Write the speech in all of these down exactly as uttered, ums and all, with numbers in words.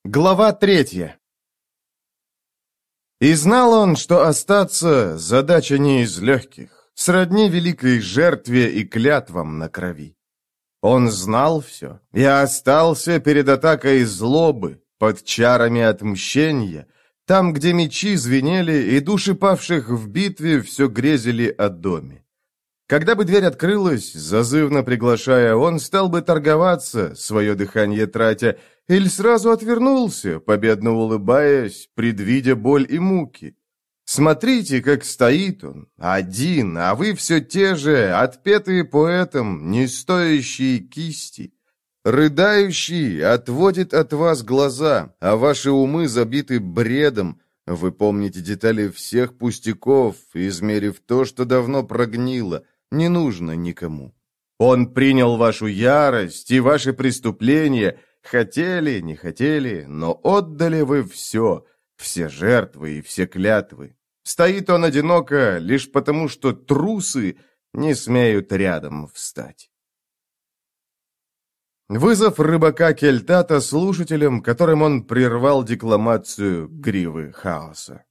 Глава третья. И знал он, что остаться – задача не из легких, сродни великой жертве и клятвам на крови. Он знал все и остался перед атакой злобы, под чарами отмщения, там, где мечи звенели и души павших в битве все грезили о доме. Когда бы дверь открылась, зазывно приглашая, он стал бы торговаться, свое дыхание тратя, или сразу отвернулся, победно улыбаясь, предвидя боль и муки. Смотрите, как стоит он, один, а вы все те же, отпетые поэтом, не стоящие кисти. Рыдающий отводит от вас глаза, а ваши умы забиты бредом. Вы помните детали всех пустяков, измерив то, что давно прогнило, не нужно никому. Он принял вашу ярость и ваши преступления, хотели, не хотели, но отдали вы все, все жертвы и все клятвы. Стоит он одиноко лишь потому, что трусы не смеют рядом встать. Вызов рыбака Кельтата слушателям, которым он прервал декламацию гривы хаоса.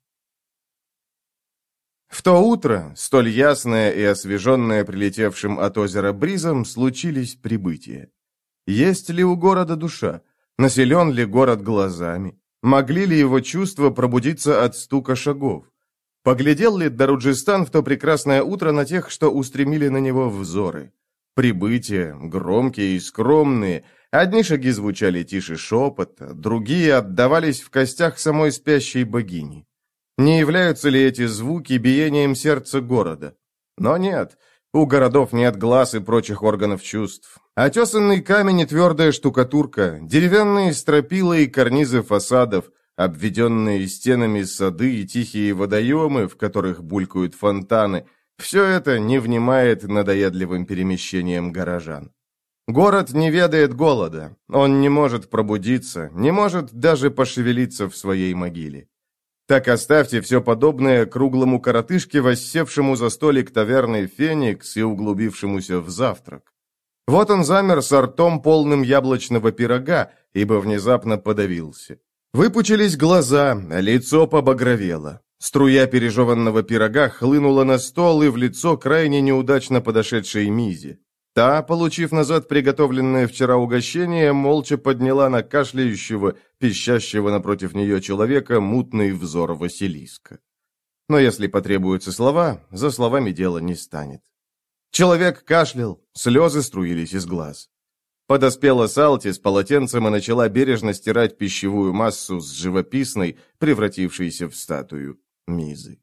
В то утро, столь ясное и освеженное прилетевшим от озера бризом, случились прибытия. Есть ли у города душа? Населен ли город глазами? Могли ли его чувства пробудиться от стука шагов? Поглядел ли Даруджистан в то прекрасное утро на тех, что устремили на него взоры? Прибытия, громкие и скромные, одни шаги звучали тише шепота, другие отдавались в костях самой спящей богини. Не являются ли эти звуки биением сердца города? Но нет, у городов нет глаз и прочих органов чувств. Отесанный камень и твердая штукатурка, деревянные стропила и карнизы фасадов, обведенные стенами сады и тихие водоемы, в которых булькают фонтаны, все это не внимает надоедливым перемещениям горожан. Город не ведает голода, он не может пробудиться, не может даже пошевелиться в своей могиле. Так оставьте все подобное круглому коротышке, воссевшему за столик таверны «Феникс» и углубившемуся в завтрак. Вот он замер с ртом, полным яблочного пирога, ибо внезапно подавился. Выпучились глаза, лицо побагровело. Струя пережеванного пирога хлынула на стол и в лицо крайне неудачно подошедшей Мизе. Та, получив назад приготовленное вчера угощение, молча подняла на кашляющего, пищащего напротив нее человека мутный взор Василиска. Но если потребуются слова, за словами дело не станет. Человек кашлял, слезы струились из глаз. Подоспела Салти с полотенцем и начала бережно стирать пищевую массу с живописной, превратившейся в статую, Мизы.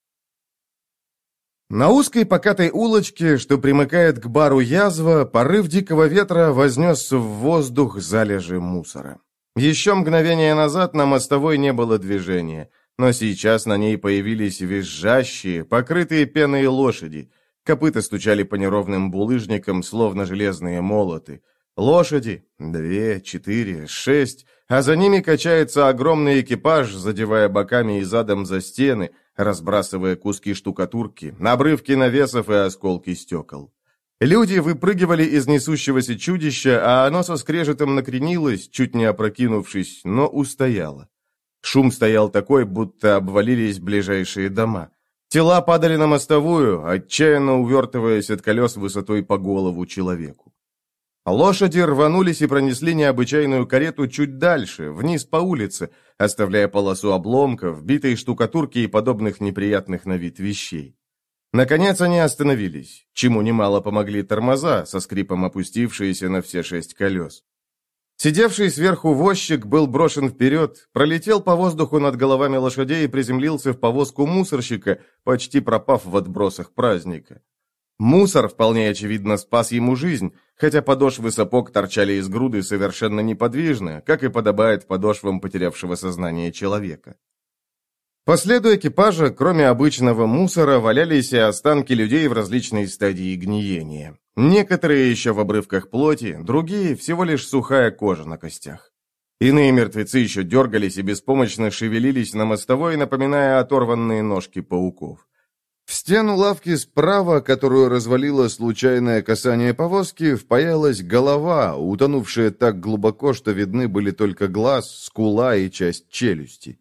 На узкой покатой улочке, что примыкает к бару Язва, порыв дикого ветра вознес в воздух залежи мусора. Еще мгновение назад на мостовой не было движения, но сейчас на ней появились визжащие, покрытые пеной лошади. Копыта стучали по неровным булыжникам, словно железные молоты. Лошади, две, четыре, шесть, а за ними качается огромный экипаж, задевая боками и задом за стены, разбрасывая куски штукатурки, обрывки навесов и осколки стекол. Люди выпрыгивали из несущегося чудища, а оно со скрежетом накренилось, чуть не опрокинувшись, но устояло. Шум стоял такой, будто обвалились ближайшие дома. Тела падали на мостовую, отчаянно увертываясь от колес высотой по голову человеку. Лошади рванулись и пронесли необычайную карету чуть дальше, вниз по улице, оставляя полосу обломков, битой штукатурки и подобных неприятных на вид вещей. Наконец они остановились, чему немало помогли тормоза, со скрипом опустившиеся на все шесть колес. Сидевший сверху возчик был брошен вперед, пролетел по воздуху над головами лошадей и приземлился в повозку мусорщика, почти пропав в отбросах праздника. Мусор, вполне очевидно, спас ему жизнь, хотя подошвы сапог торчали из груды совершенно неподвижно, как и подобает подошвам потерявшего сознание человека. По следу экипажа, кроме обычного мусора, валялись и останки людей в различной стадии гниения. Некоторые еще в обрывках плоти, другие всего лишь сухая кожа на костях. Иные мертвецы еще дергались и беспомощно шевелились на мостовой, напоминая оторванные ножки пауков. В стену лавки справа, которую развалило случайное касание повозки, впаялась голова, утонувшая так глубоко, что видны были только глаз, скула и часть челюсти.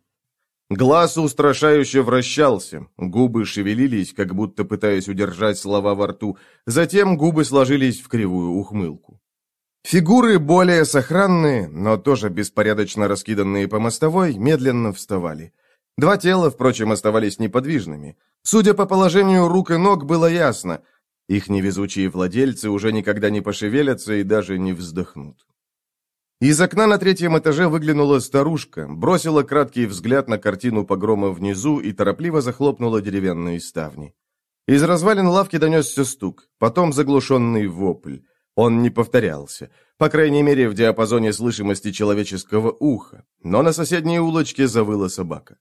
Глаз устрашающе вращался, губы шевелились, как будто пытаясь удержать слова во рту, затем губы сложились в кривую ухмылку. Фигуры более сохранные, но тоже беспорядочно раскиданные по мостовой, медленно вставали. Два тела, впрочем, оставались неподвижными. Судя по положению рук и ног, было ясно. Их невезучие владельцы уже никогда не пошевелятся и даже не вздохнут. Из окна на третьем этаже выглянула старушка, бросила краткий взгляд на картину погрома внизу и торопливо захлопнула деревянные ставни. Из развалин лавки донесся стук, потом заглушенный вопль. Он не повторялся, по крайней мере, в диапазоне слышимости человеческого уха, но на соседней улочке завыла собака.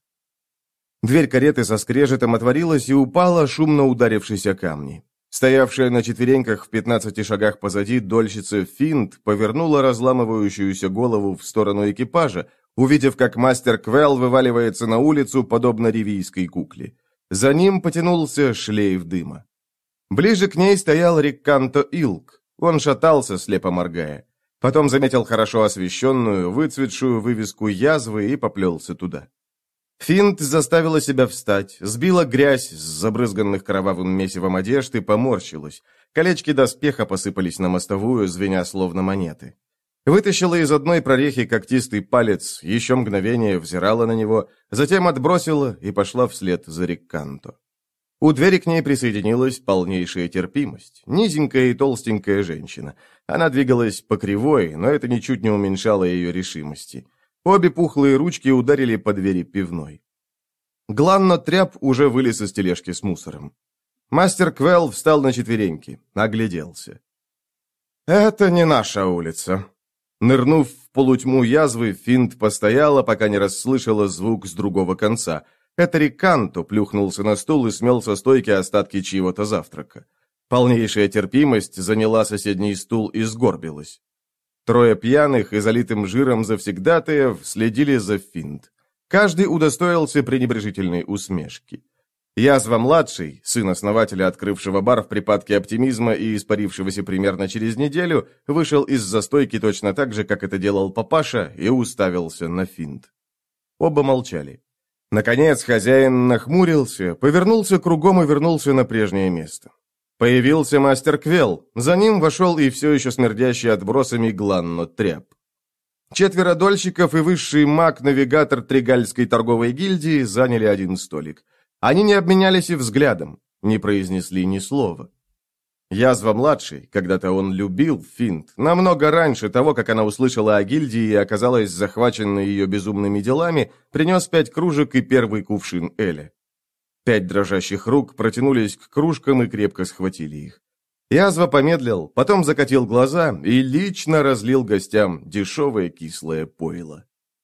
Дверь кареты со скрежетом отворилась и упала, шумно ударившись о камни. Стоявшая на четвереньках в пятнадцати шагах позади дольщица Финт повернула разламывающуюся голову в сторону экипажа, увидев, как мастер Квелл вываливается на улицу, подобно ривийской кукле. За ним потянулся шлейф дыма. Ближе к ней стоял Рикканто Илк. Он шатался, слепо моргая. Потом заметил хорошо освещенную, выцветшую вывеску язвы и поплелся туда. Финт заставила себя встать, сбила грязь с забрызганных кровавым месивом одежд и поморщилась. Колечки доспеха посыпались на мостовую, звеня словно монеты. Вытащила из одной прорехи когтистый палец, еще мгновение взирала на него, затем отбросила и пошла вслед за Рикканто. У двери к ней присоединилась полнейшая терпимость, низенькая и толстенькая женщина. Она двигалась по кривой, но это ничуть не уменьшало ее решимости. Обе пухлые ручки ударили по двери пивной. Гланно Тряп уже вылез из тележки с мусором. Мастер Квелл встал на четвереньки, огляделся. «Это не наша улица». Нырнув в полутьму язвы, Финт постояла, пока не расслышала звук с другого конца. Это Рикканто плюхнулся на стул и смел со стойки остатки чьего-то завтрака. Полнейшая терпимость заняла соседний стул и сгорбилась. Трое пьяных и залитым жиром завсегдатаев следили за Финт. Каждый удостоился пренебрежительной усмешки. Язва-младший, сын основателя, открывшего бар в припадке оптимизма и испарившегося примерно через неделю, вышел из застойки точно так же, как это делал папаша, и уставился на Финт. Оба молчали. Наконец хозяин нахмурился, повернулся кругом и вернулся на прежнее место. Появился мастер Квелл, за ним вошел и все еще смердящий отбросами Гланно Тряп. Четверо дольщиков и высший маг-навигатор Тригальской торговой гильдии заняли один столик. Они не обменялись и взглядом, не произнесли ни слова. Язва-младший, когда-то он любил Финт, намного раньше того, как она услышала о гильдии и оказалась захваченной ее безумными делами, принес пять кружек и первый кувшин эля. Пять дрожащих рук протянулись к кружкам и крепко схватили их. Язва помедлил, потом закатил глаза и лично разлил гостям дешевое кислое пойло.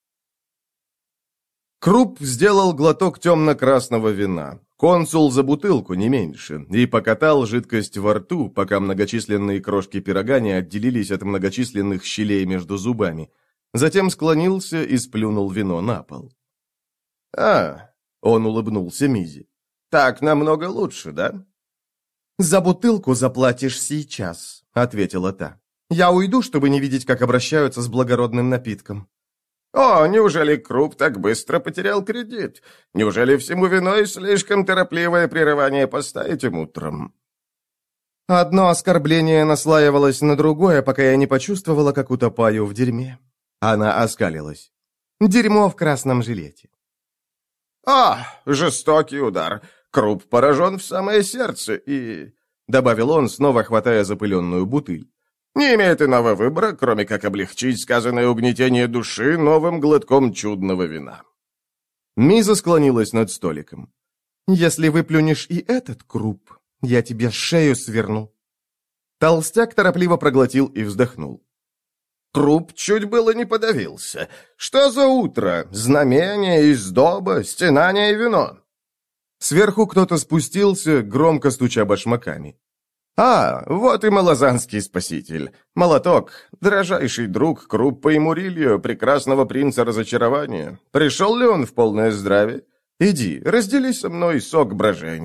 Круп сделал глоток темно-красного вина. Консул за бутылку, не меньше, и покатал жидкость во рту, пока многочисленные крошки пирога не отделились от многочисленных щелей между зубами. Затем склонился и сплюнул вино на пол. «А!» — он улыбнулся Мизе. «Так намного лучше, да?» «За бутылку заплатишь сейчас», — ответила та. «Я уйду, чтобы не видеть, как обращаются с благородным напитком». «О, неужели Круп так быстро потерял кредит? Неужели всему виной слишком торопливое прерывание поста этим утром?» Одно оскорбление наслаивалось на другое, пока я не почувствовала, как утопаю в дерьме. Она оскалилась. «Дерьмо в красном жилете». «А, жестокий удар. Круп поражен в самое сердце и...» — добавил он, снова хватая запыленную бутыль. «Не имеет иного выбора, кроме как облегчить сказанное угнетение души новым глотком чудного вина». Миза склонилась над столиком. «Если выплюнешь и этот Круп, я тебе шею сверну». Толстяк торопливо проглотил и вздохнул. Круп чуть было не подавился. «Что за утро? Знамение, издоба, стенание и вино». Сверху кто-то спустился, громко стуча башмаками. «А, вот и малозанский спаситель. Молоток, дрожайший друг Круппа и Мурильо, прекрасного принца разочарования. Пришел ли он в полное здравие? Иди, раздели со мной сок брожения.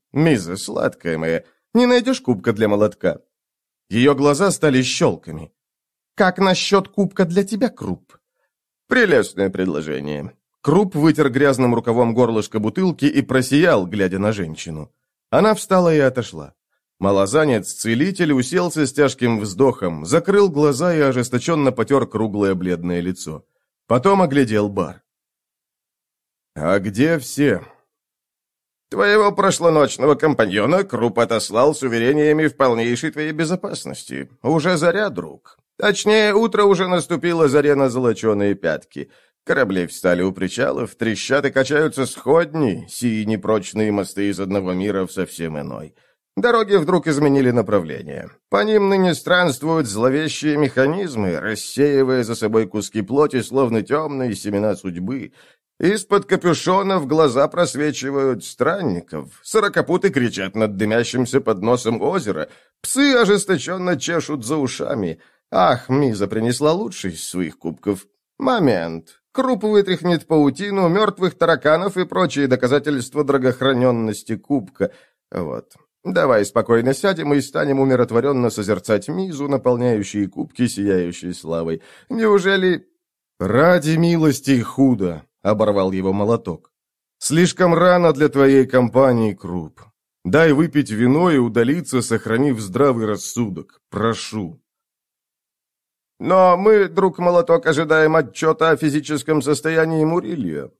Миза, сладкая моя, не найдешь кубка для молотка?» Ее глаза стали щелками. «Как насчет кубка для тебя, Круп?» «Прелестное предложение». Круп вытер грязным рукавом горлышко бутылки и просиял, глядя на женщину. Она встала и отошла. Малозанец-целитель уселся с тяжким вздохом, закрыл глаза и ожесточенно потер круглое бледное лицо. Потом оглядел бар. «А где все?» «Твоего прошлоночного компаньона Круп отослал с уверениями в полнейшей твоей безопасности. Уже заря, друг. Точнее, утро уже наступило, заре на золоченые пятки. Корабли встали у причалов, трещат и качаются сходни, сии непрочные мосты из одного мира в совсем иной. Дороги вдруг изменили направление. По ним ныне странствуют зловещие механизмы, рассеивая за собой куски плоти, словно темные семена судьбы. Из-под капюшонов глаза просвечивают странников. Сорокопуты кричат над дымящимся под носом озера. Псы ожесточенно чешут за ушами. Ах, Миза принесла лучший из своих кубков. Момент. Круп вытряхнет паутину, мертвых тараканов и прочие доказательства драгохраненности кубка. Вот. Давай спокойно сядем и станем умиротворенно созерцать Мизу, наполняющие кубки сияющей славой. Неужели... «Ради милости худо!» — оборвал его молоток. «Слишком рано для твоей компании, Круп. Дай выпить вино и удалиться, сохранив здравый рассудок. Прошу». «Но мы, друг Молоток, ожидаем отчета о физическом состоянии Мурилья».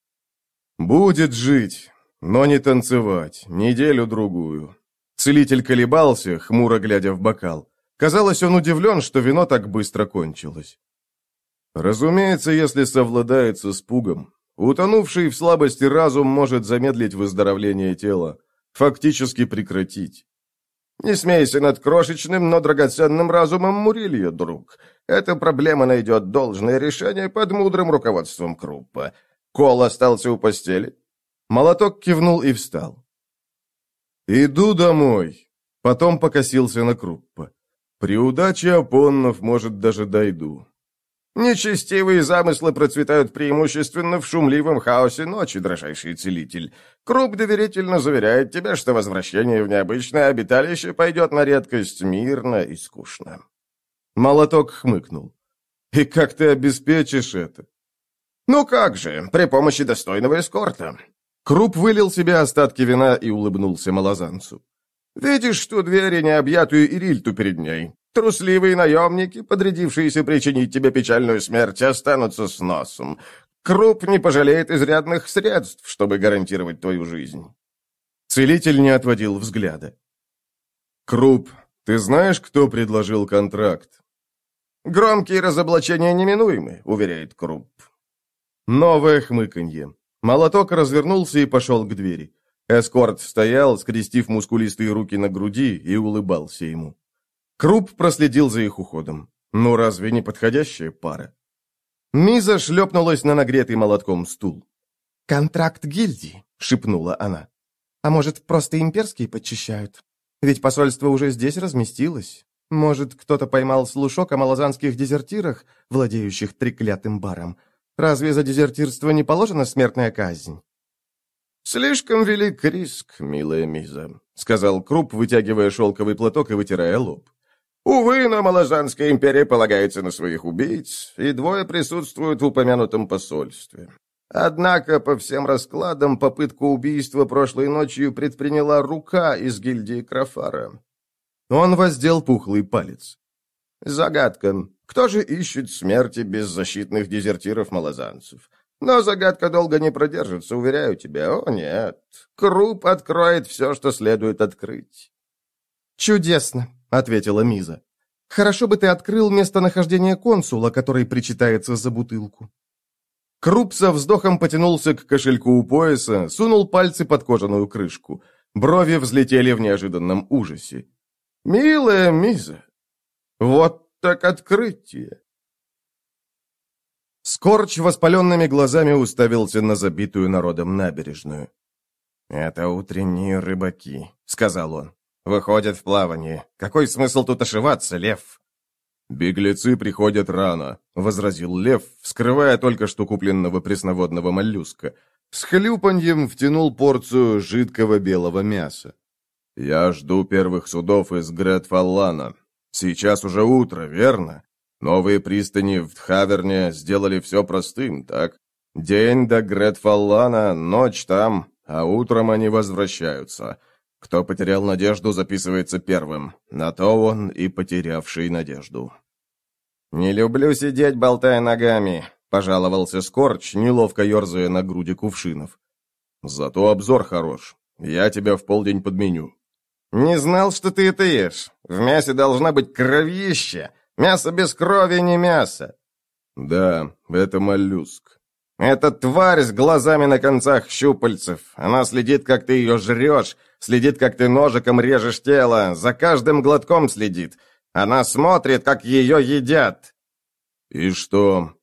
«Будет жить, но не танцевать, неделю-другую». Целитель колебался, хмуро глядя в бокал. Казалось, он удивлен, что вино так быстро кончилось. «Разумеется, если совладает с испугом. Утонувший в слабости разум может замедлить выздоровление тела, фактически прекратить». «Не смейся над крошечным, но драгоценным разумом Мурилья, друг. Эта проблема найдет должное решение под мудрым руководством Круппа. Кол остался у постели?» Молоток кивнул и встал. «Иду домой». Потом покосился на Круппа. «При удаче Апоннов, может, даже дойду». «Нечестивые замыслы процветают преимущественно в шумливом хаосе ночи, дрожайший целитель. Круп доверительно заверяет тебя, что возвращение в необычное обиталище пойдет на редкость мирно и скучно». Молоток хмыкнул. «И как ты обеспечишь это?» «Ну как же, при помощи достойного эскорта». Круп вылил себе остатки вина и улыбнулся малозанцу. «Видишь ту дверь и необъятую Ирильту перед ней? Трусливые наемники, подрядившиеся причинить тебе печальную смерть, останутся с носом. Круп не пожалеет изрядных средств, чтобы гарантировать твою жизнь». Целитель не отводил взгляда. «Круп, ты знаешь, кто предложил контракт?» «Громкие разоблачения неминуемы», — уверяет Круп. Новое хмыканье. Молоток развернулся и пошел к двери. Эскорт стоял, скрестив мускулистые руки на груди, и улыбался ему. Круп проследил за их уходом. Ну, разве не подходящая пара? Миза шлепнулась на нагретый молотком стул. «Контракт гильдии», — шепнула она. «А может, просто имперские подчищают? Ведь посольство уже здесь разместилось. Может, кто-то поймал слушок о малозанских дезертирах, владеющих треклятым баром. Разве за дезертирство не положена смертная казнь?» «Слишком велик риск, милая Миза», — сказал Круп, вытягивая шелковый платок и вытирая лоб. «Увы, но Малозанская империя полагается на своих убийц, и двое присутствуют в упомянутом посольстве. Однако, по всем раскладам, попытку убийства прошлой ночью предприняла рука из гильдии Крафара». Он воздел пухлый палец. «Загадка. Кто же ищет смерти беззащитных дезертиров-малозанцев? Но загадка долго не продержится, уверяю тебя. О, нет. Круп откроет все, что следует открыть». «Чудесно», — ответила Миза. «Хорошо бы ты открыл местонахождение консула, который причитается за бутылку». Круп со вздохом потянулся к кошельку у пояса, сунул пальцы под кожаную крышку. Брови взлетели в неожиданном ужасе. «Милая Миза, вот так открытие!» Скорч воспаленными глазами уставился на забитую народом набережную. «Это утренние рыбаки», — сказал он. «Выходят в плавание. Какой смысл тут ошиваться, Лев?» «Беглецы приходят рано», — возразил Лев, вскрывая только что купленного пресноводного моллюска. С хлюпаньем втянул порцию жидкого белого мяса. «Я жду первых судов из Грет-Фаллана. Сейчас уже утро, верно? Новые пристани в Тхаверне сделали все простым, так? День до Грет-Фаллана, ночь там, а утром они возвращаются. Кто потерял надежду, записывается первым. На то он и потерявший надежду». «Не люблю сидеть, болтая ногами», — пожаловался Скорч, неловко ерзая на груди кувшинов. «Зато обзор хорош. Я тебя в полдень подменю». «Не знал, что ты это ешь. В мясе должна быть кровища. Мясо без крови не мясо». «Да, это моллюск». «Это тварь с глазами на концах щупальцев. Она следит, как ты ее жрешь, следит, как ты ножиком режешь тело, за каждым глотком следит. Она смотрит, как ее едят». «И что?»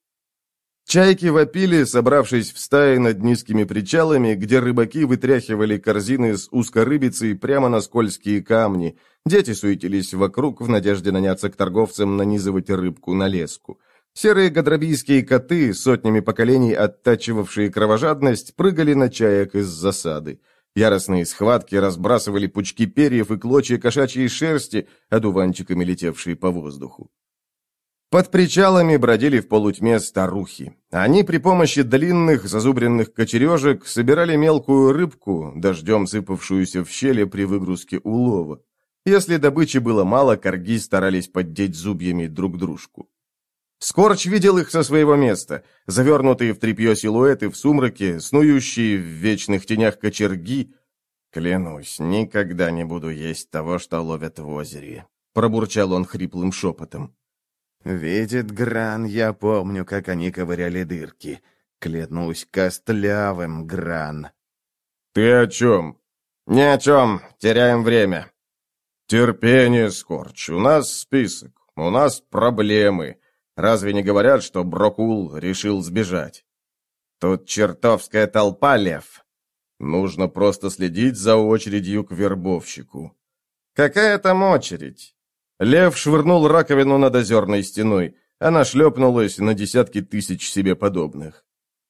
Чайки вопили, собравшись в стаи над низкими причалами, где рыбаки вытряхивали корзины с узкорыбицей прямо на скользкие камни. Дети суетились вокруг в надежде наняться к торговцам нанизывать рыбку на леску. Серые гадрабийские коты, сотнями поколений оттачивавшие кровожадность, прыгали на чаек из засады. Яростные схватки разбрасывали пучки перьев и клочья кошачьей шерсти, одуванчиками летевшие по воздуху. Под причалами бродили в полутьме старухи. Они при помощи длинных зазубренных кочережек собирали мелкую рыбку, дождем сыпавшуюся в щели при выгрузке улова. Если добычи было мало, корги старались поддеть зубьями друг дружку. Скорч видел их со своего места, завернутые в тряпье силуэты в сумраке, снующие в вечных тенях кочерги. «Клянусь, никогда не буду есть того, что ловят в озере», — пробурчал он хриплым шепотом. «Видит Гран, я помню, как они ковыряли дырки. Клянусь костлявым, Гран». «Ты о чем?» «Ни о чем. Теряем время». «Терпение, Скорч. У нас список. У нас проблемы. Разве не говорят, что Брокул решил сбежать?» «Тут чертовская толпа, Лев». «Нужно просто следить за очередью к вербовщику». «Какая там очередь?» Лев швырнул раковину над озерной стеной. Она шлепнулась на десятки тысяч себе подобных.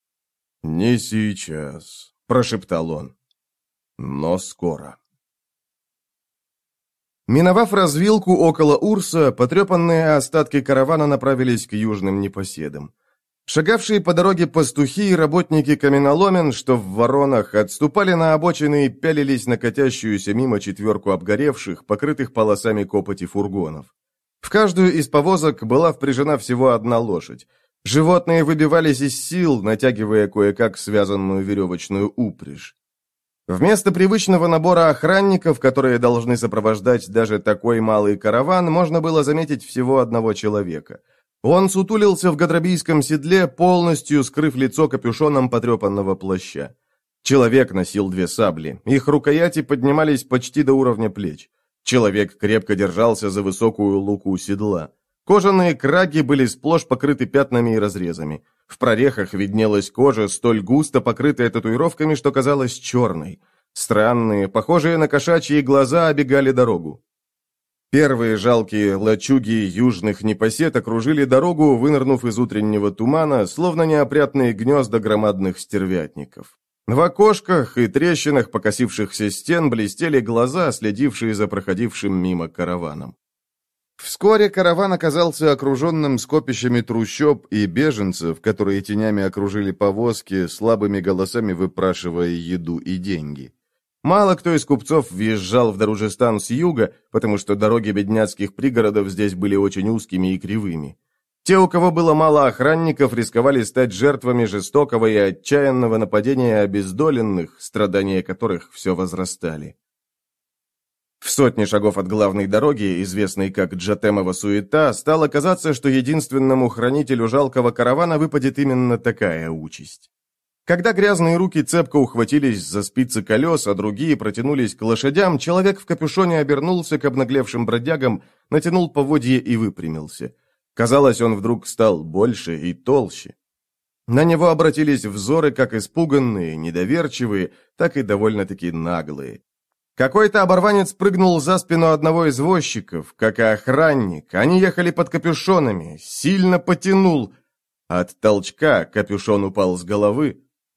«Не сейчас», — прошептал он. «Но скоро». Миновав развилку около Урса, потрепанные остатки каравана направились к южным непоседам. Шагавшие по дороге пастухи и работники каменоломен, что в воронах, отступали на обочины и пялились на катящуюся мимо четверку обгоревших, покрытых полосами копоти фургонов. В каждую из повозок была впряжена всего одна лошадь. Животные выбивались из сил, натягивая кое-как связанную веревочную упряжь. Вместо привычного набора охранников, которые должны сопровождать даже такой малый караван, можно было заметить всего одного человека. Он сутулился в гадрабийском седле, полностью скрыв лицо капюшоном потрепанного плаща. Человек носил две сабли, их рукояти поднимались почти до уровня плеч. Человек крепко держался за высокую луку седла. Кожаные краги были сплошь покрыты пятнами и разрезами. В прорехах виднелась кожа, столь густо покрытая татуировками, что казалась черной. Странные, похожие на кошачьи глаза, обегали дорогу. Первые жалкие лачуги южных непосед окружили дорогу, вынырнув из утреннего тумана, словно неопрятные гнезда громадных стервятников. В окошках и трещинах покосившихся стен блестели глаза, следившие за проходившим мимо караваном. Вскоре караван оказался окруженным скопищами трущоб и беженцев, которые тенями окружили повозки, слабыми голосами выпрашивая еду и деньги. Мало кто из купцов въезжал в Даруджистан с юга, потому что дороги бедняцких пригородов здесь были очень узкими и кривыми. Те, у кого было мало охранников, рисковали стать жертвами жестокого и отчаянного нападения обездоленных, страдания которых все возрастали. В сотне шагов от главной дороги, известной как Джатемова суета, стало казаться, что единственному хранителю жалкого каравана выпадет именно такая участь. Когда грязные руки цепко ухватились за спицы колес, а другие протянулись к лошадям, человек в капюшоне обернулся к обнаглевшим бродягам, натянул поводье и выпрямился. Казалось, он вдруг стал больше и толще. На него обратились взоры как испуганные, недоверчивые, так и довольно-таки наглые. Какой-то оборванец прыгнул за спину одного из возчиков, как и охранник. Они ехали под капюшонами, сильно потянул. От толчка капюшон упал с головы,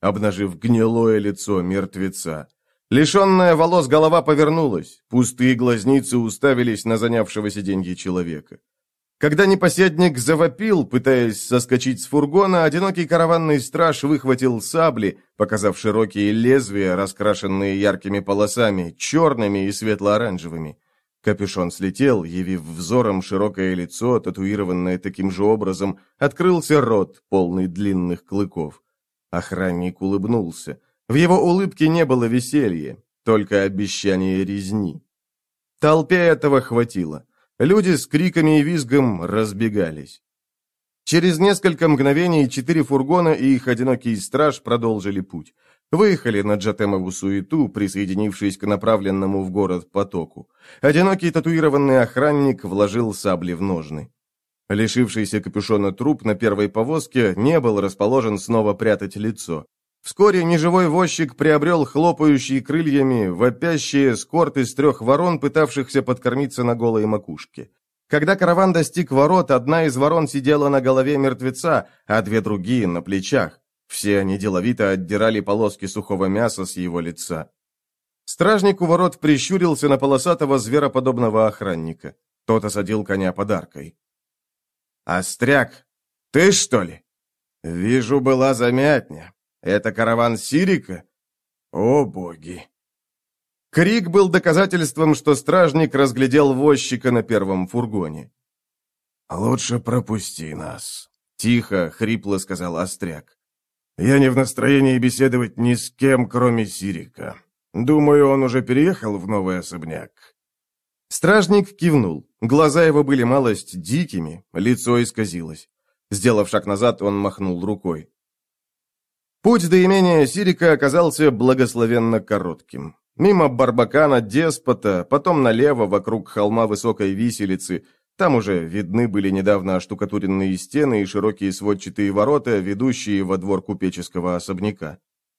обнажив гнилое лицо мертвеца. Лишенная волос голова повернулась, пустые глазницы уставились на занявшего сиденье человека. Когда непоседник завопил, пытаясь соскочить с фургона, одинокий караванный страж выхватил сабли, показав широкие лезвия, раскрашенные яркими полосами, черными и светло-оранжевыми. Капюшон слетел, явив взором широкое лицо, татуированное таким же образом, открылся рот, полный длинных клыков. Охранник улыбнулся. В его улыбке не было веселья, только обещание резни. Толпе этого хватило. Люди с криками и визгом разбегались. Через несколько мгновений четыре фургона и их одинокий страж продолжили путь. Выехали на Джатемову суету, присоединившись к направленному в город потоку. Одинокий татуированный охранник вложил сабли в ножны. Лишившийся капюшона труп на первой повозке не был расположен снова прятать лицо. Вскоре неживой возчик приобрел хлопающие крыльями, вопящие эскорт из трех ворон, пытавшихся подкормиться на голой макушке. Когда караван достиг ворот, одна из ворон сидела на голове мертвеца, а две другие — на плечах. Все они деловито отдирали полоски сухого мяса с его лица. Стражник у ворот прищурился на полосатого звероподобного охранника. Тот осадил коня подаркой. «Остряк, ты, что ли? Вижу, была замятня. Это караван Сирика? О, боги!» Крик был доказательством, что стражник разглядел возчика на первом фургоне. «Лучше пропусти нас», — тихо, хрипло сказал Остряк. «Я не в настроении беседовать ни с кем, кроме Сирика. Думаю, он уже переехал в новый особняк». Стражник кивнул. Глаза его были малость дикими, лицо исказилось. Сделав шаг назад, он махнул рукой. Путь до имения Сирика оказался благословенно коротким. Мимо Барбакана-деспота, потом налево, вокруг холма высокой виселицы. Там уже видны были недавно оштукатуренные стены и широкие сводчатые ворота, ведущие во двор купеческого особняка.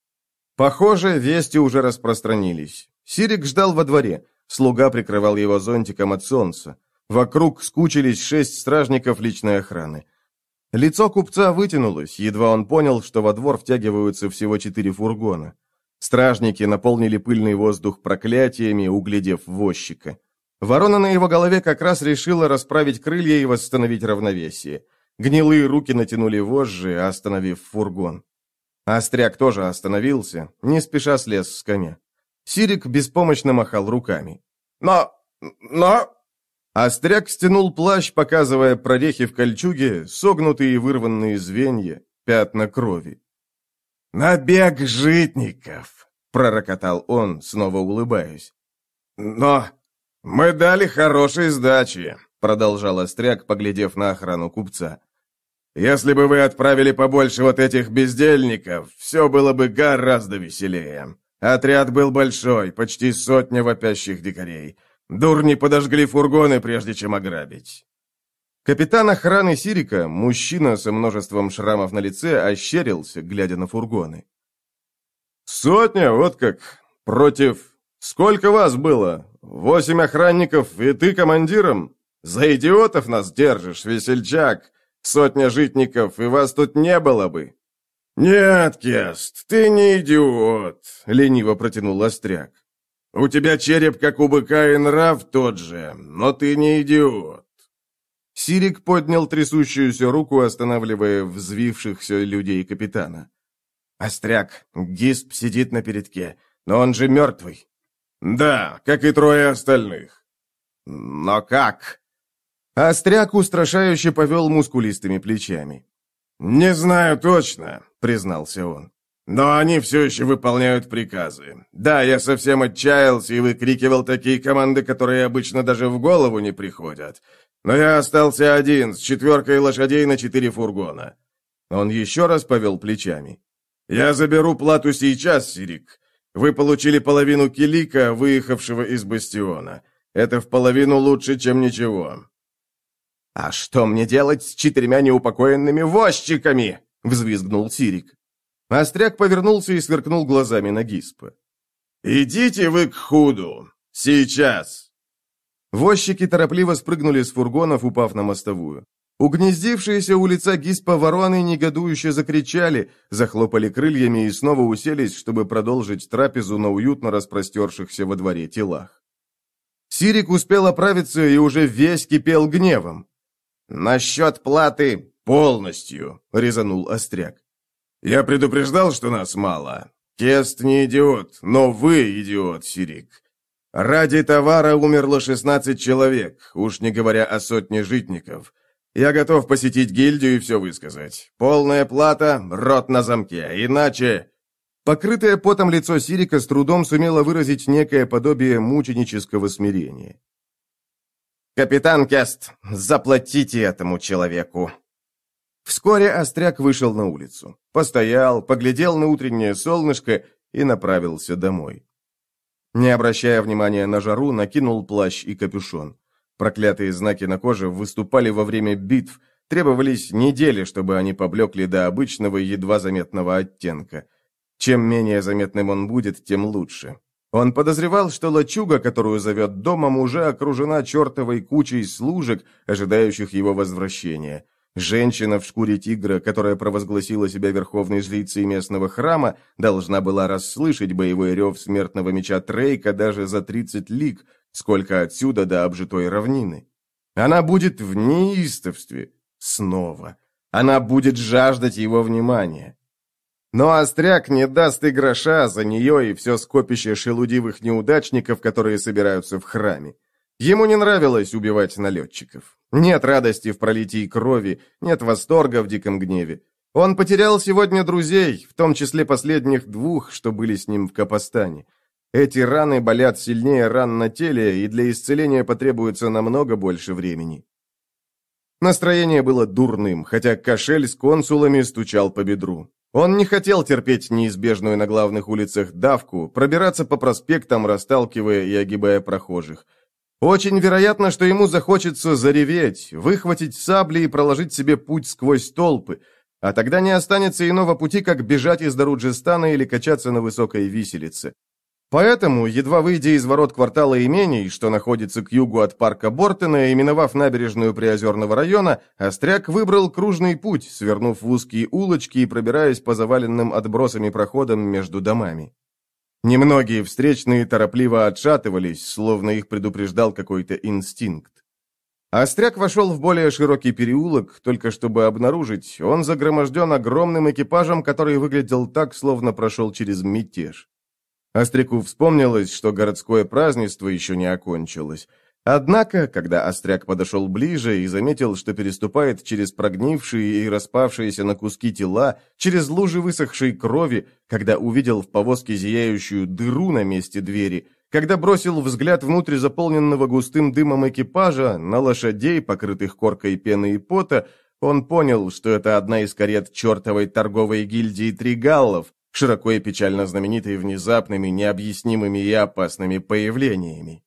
Похоже, вести уже распространились. Сирик ждал во дворе. Слуга прикрывал его зонтиком от солнца. Вокруг скучились шесть стражников личной охраны. Лицо купца вытянулось, едва он понял, что во двор втягиваются всего четыре фургона. Стражники наполнили пыльный воздух проклятиями, углядев возчика. Ворона на его голове как раз решила расправить крылья и восстановить равновесие. Гнилые руки натянули вожжи, остановив фургон. Остряк тоже остановился, не спеша слез с коня. Сирик беспомощно махал руками. «Но... но...» Остряк стянул плащ, показывая прорехи в кольчуге, согнутые и вырванные звенья, пятна крови. «Набег житников!» — пророкотал он, снова улыбаясь. «Но мы дали хорошие сдачи», — продолжал Остряк, поглядев на охрану купца. «Если бы вы отправили побольше вот этих бездельников, все было бы гораздо веселее. Отряд был большой, почти сотня вопящих дикарей. Дурни подожгли фургоны, прежде чем ограбить». Капитан охраны Сирика, мужчина со множеством шрамов на лице, ощерился, глядя на фургоны. «Сотня, вот как. Против... Сколько вас было? Восемь охранников и ты командиром? За идиотов нас держишь, весельчак. Сотня житников, и вас тут не было бы». «Нет, Кест, ты не идиот», — лениво протянул Остряк. «У тебя череп, как у быка, и нрав тот же, но ты не идиот». Сирик поднял трясущуюся руку, останавливая взвившихся людей капитана. «Остряк, Гисп сидит на передке, но он же мертвый». «Да, как и трое остальных». «Но как?» Остряк устрашающе повел мускулистыми плечами. «Не знаю точно», — признался он. «Но они все еще выполняют приказы. Да, я совсем отчаялся и выкрикивал такие команды, которые обычно даже в голову не приходят. Но я остался один, с четверкой лошадей на четыре фургона». Он еще раз повел плечами. «Я заберу плату сейчас, Сирик. Вы получили половину килика, выехавшего из бастиона. Это в половину лучше, чем ничего». «А что мне делать с четырьмя неупокоенными возчиками?» — взвизгнул Сирик. Остряк повернулся и сверкнул глазами на Гиспа. «Идите вы к Худу! Сейчас!» Возчики торопливо спрыгнули с фургонов, упав на мостовую. Угнездившиеся у лица Гиспа вороны негодующе закричали, захлопали крыльями и снова уселись, чтобы продолжить трапезу на уютно распростершихся во дворе телах. Сирик успел оправиться и уже весь кипел гневом. «Насчет платы полностью», — резанул Остряк. «Я предупреждал, что нас мало. Кест не идиот, но вы идиот, Сирик. Ради товара умерло шестнадцать человек, уж не говоря о сотне житников. Я готов посетить гильдию и все высказать. Полная плата, рот на замке, иначе...» Покрытое потом лицо Сирика с трудом сумело выразить некое подобие мученического смирения. «Капитан Кест, заплатите этому человеку!» Вскоре Остряк вышел на улицу. Постоял, поглядел на утреннее солнышко и направился домой. Не обращая внимания на жару, накинул плащ и капюшон. Проклятые знаки на коже выступали во время битв, требовались недели, чтобы они поблекли до обычного едва заметного оттенка. Чем менее заметным он будет, тем лучше. Он подозревал, что лачуга, которую зовет домом, уже окружена чертовой кучей служек, ожидающих его возвращения. Женщина в шкуре тигра, которая провозгласила себя верховной жрицей местного храма, должна была расслышать боевой рев смертного меча Трейка даже за тридцать лиг, сколько отсюда до обжитой равнины. Она будет в неистовстве. Снова. Она будет жаждать его внимания. Но Остряк не даст и гроша за нее и все скопище шелудивых неудачников, которые собираются в храме. Ему не нравилось убивать налетчиков. Нет радости в пролитии крови, нет восторга в диком гневе. Он потерял сегодня друзей, в том числе последних двух, что были с ним в Капостане. Эти раны болят сильнее ран на теле, и для исцеления потребуется намного больше времени. Настроение было дурным, хотя кошель с консулами стучал по бедру. Он не хотел терпеть неизбежную на главных улицах давку, пробираться по проспектам, расталкивая и огибая прохожих. Очень вероятно, что ему захочется зареветь, выхватить сабли и проложить себе путь сквозь толпы, а тогда не останется иного пути, как бежать из Даруджистана или качаться на высокой виселице. Поэтому, едва выйдя из ворот квартала имений, что находится к югу от парка Бортона, и миновав набережную Приозерного района, Остряк выбрал кружный путь, свернув в узкие улочки и пробираясь по заваленным отбросами проходам между домами. Немногие встречные торопливо отшатывались, словно их предупреждал какой-то инстинкт. Остряк вошел в более широкий переулок, только чтобы обнаружить, он загроможден огромным экипажем, который выглядел так, словно прошел через мятеж. Остряку вспомнилось, что городское празднество еще не окончилось. Однако, когда Остряк подошел ближе и заметил, что переступает через прогнившие и распавшиеся на куски тела, через лужи высохшей крови, когда увидел в повозке зияющую дыру на месте двери, когда бросил взгляд внутрь заполненного густым дымом экипажа, на лошадей, покрытых коркой пены и пота, он понял, что это одна из карет чертовой торговой гильдии Тригаллов, широко и печально знаменитой внезапными, необъяснимыми и опасными появлениями.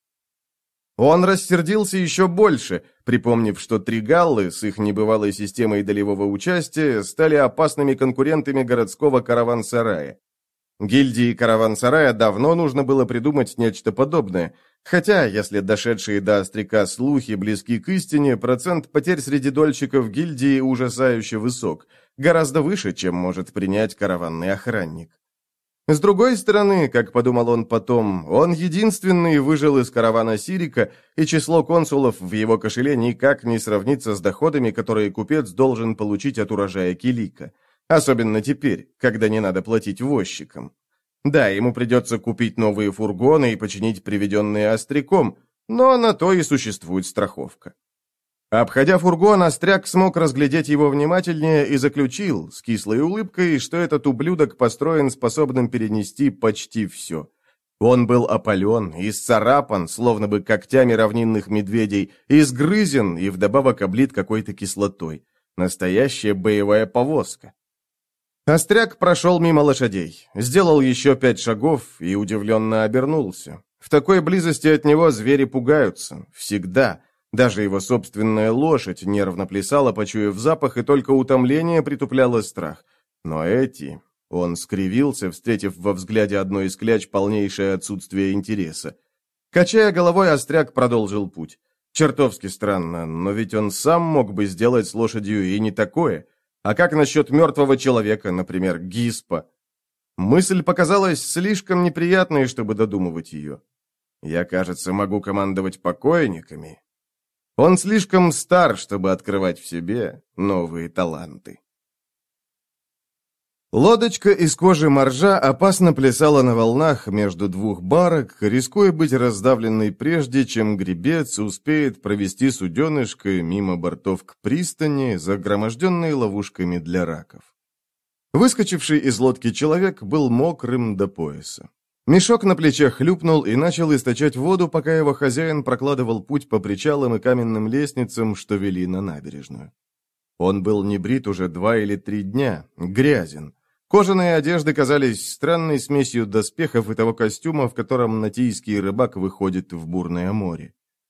Он рассердился еще больше, припомнив, что Тригаллы с их небывалой системой долевого участия стали опасными конкурентами городского караван-сарая. Гильдии караван-сарая давно нужно было придумать нечто подобное, хотя, если дошедшие до Остряка слухи близки к истине, процент потерь среди дольщиков гильдии ужасающе высок, гораздо выше, чем может принять караванный охранник. С другой стороны, как подумал он потом, он единственный выжил из каравана Сирика, и число консулов в его кошеле никак не сравнится с доходами, которые купец должен получить от урожая Килика. Особенно теперь, когда не надо платить возчикам. Да, ему придется купить новые фургоны и починить приведенные Остряком, но на то и существует страховка. Обходя фургон, Остряк смог разглядеть его внимательнее и заключил, с кислой улыбкой, что этот ублюдок построен способным перенести почти все. Он был опален, исцарапан, словно бы когтями равнинных медведей, изгрызен и вдобавок облит какой-то кислотой. Настоящая боевая повозка. Остряк прошел мимо лошадей, сделал еще пять шагов и удивленно обернулся. В такой близости от него звери пугаются. Всегда. Даже его собственная лошадь нервно плясала, почуяв запах, и только утомление притупляло страх. Но эти... Он скривился, встретив во взгляде одной из кляч полнейшее отсутствие интереса. Качая головой, Остряк продолжил путь. Чертовски странно, но ведь он сам мог бы сделать с лошадью и не такое. А как насчет мертвого человека, например, Гиспа? Мысль показалась слишком неприятной, чтобы додумывать ее. Я, кажется, могу командовать покойниками. Он слишком стар, чтобы открывать в себе новые таланты. Лодочка из кожи моржа опасно плясала на волнах между двух барок, рискуя быть раздавленной прежде, чем гребец успеет провести суденышко мимо бортов к пристани, загроможденной ловушками для раков. Выскочивший из лодки человек был мокрым до пояса. Мешок на плече хлюпнул и начал источать воду, пока его хозяин прокладывал путь по причалам и каменным лестницам, что вели на набережную. Он был не брит уже два или три дня, грязен. Кожаные одежды казались странной смесью доспехов и того костюма, в котором натийский рыбак выходит в бурное море.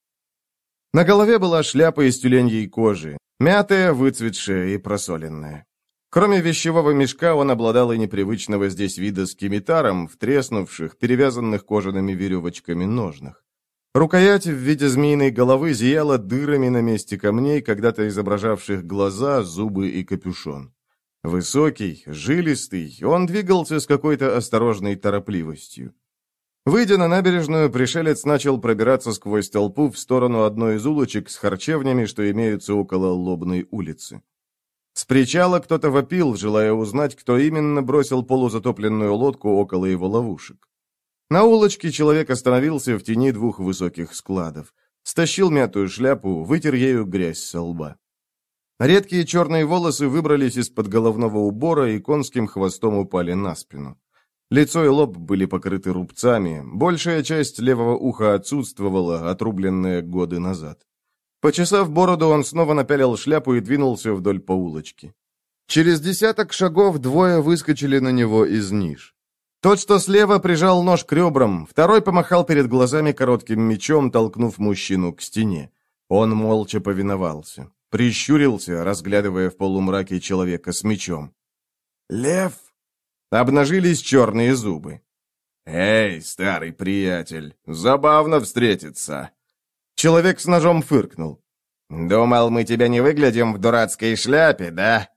На голове была шляпа из тюленьей кожи, мятая, выцветшая и просоленная. Кроме вещевого мешка, он обладал и непривычного здесь вида скимитаром в треснувших, перевязанных кожаными веревочками ножнах. Рукоять в виде змеиной головы зияла дырами на месте камней, когда-то изображавших глаза, зубы и капюшон. Высокий, жилистый, он двигался с какой-то осторожной торопливостью. Выйдя на набережную, пришелец начал пробираться сквозь толпу в сторону одной из улочек с харчевнями, что имеются около Лобной улицы. С причала кто-то вопил, желая узнать, кто именно бросил полузатопленную лодку около его ловушек. На улочке человек остановился в тени двух высоких складов, стащил мятую шляпу, вытер ею грязь со лба. Редкие черные волосы выбрались из-под головного убора и конским хвостом упали на спину. Лицо и лоб были покрыты рубцами, большая часть левого уха отсутствовала, отрубленная годы назад. Почесав бороду, он снова напялил шляпу и двинулся вдоль по улочке. Через десяток шагов двое выскочили на него из ниш. Тот, что слева, прижал нож к ребрам, второй помахал перед глазами коротким мечом, толкнув мужчину к стене. Он молча повиновался, прищурился, разглядывая в полумраке человека с мечом. «Лев!» Обнажились черные зубы. «Эй, старый приятель, забавно встретиться!» Человек с ножом фыркнул. «Думал, мы тебя не выглядим в дурацкой шляпе, да?»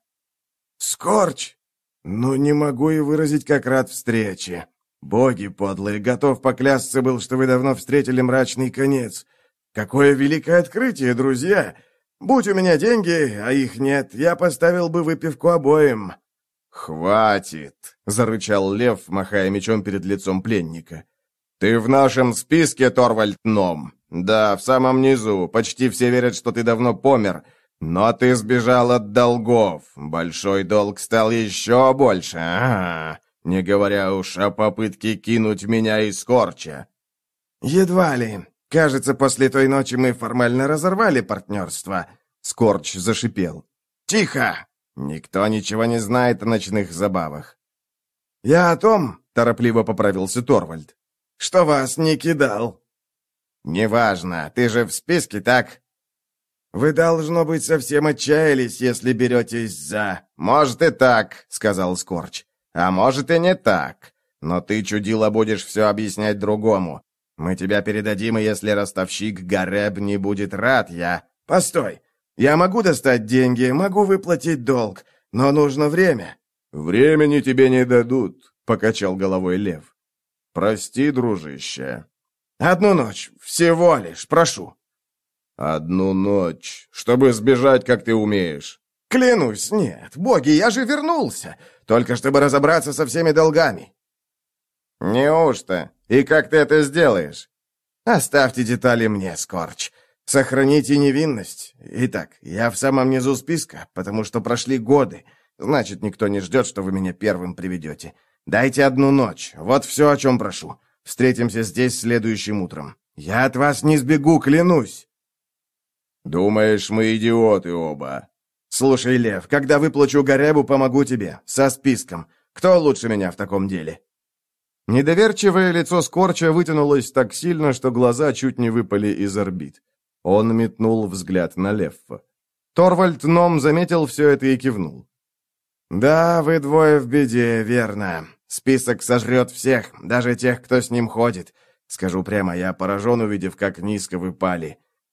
«Скорч! Ну, не могу и выразить, как рад встрече. Боги подлые, готов поклясться был, что вы давно встретили мрачный конец. Какое великое открытие, друзья! Будь у меня деньги, а их нет, я поставил бы выпивку обоим». «Хватит!» — зарычал лев, махая мечом перед лицом пленника. «Ты в нашем списке, Торвальд Ном. Да, в самом низу. Почти все верят, что ты давно помер. Но ты сбежал от долгов. Большой долг стал еще больше. Ага. Не говоря уж о попытке кинуть меня из Скорча». «Едва ли. Кажется, после той ночи мы формально разорвали партнерство». Скорч зашипел. «Тихо! Никто ничего не знает о ночных забавах». «Я о том, — торопливо поправился Торвальд, — что вас не кидал». «Неважно, ты же в списке, так?» «Вы, должно быть, совсем отчаялись, если беретесь за...» «Может и так», — сказал Скорч. «А может и не так. Но ты, чудило, будешь все объяснять другому. Мы тебя передадим, и если ростовщик Гареб не будет рад, я...» «Постой! Я могу достать деньги, могу выплатить долг, но нужно время». «Времени тебе не дадут», — покачал головой лев. «Прости, дружище». «Одну ночь, всего лишь, прошу». «Одну ночь, чтобы сбежать, как ты умеешь». «Клянусь, нет, боги, я же вернулся, только чтобы разобраться со всеми долгами». «Неужто? И как ты это сделаешь?» «Оставьте детали мне, Скорч. Сохраните невинность. Итак, я в самом низу списка, потому что прошли годы. Значит, никто не ждет, что вы меня первым приведете. Дайте одну ночь, вот все, о чем прошу. Встретимся здесь следующим утром. Я от вас не сбегу, клянусь». «Думаешь, мы идиоты оба?» «Слушай, Лев, когда выплачу Гаребу, помогу тебе. Со списком. Кто лучше меня в таком деле?» Недоверчивое лицо Скорча вытянулось так сильно, что глаза чуть не выпали из орбит. Он метнул взгляд на Леффа. Торвальд Ном заметил все это и кивнул. «Да, вы двое в беде, верно. Список сожрет всех, даже тех, кто с ним ходит. Скажу прямо, я поражен, увидев, как низко вы пали.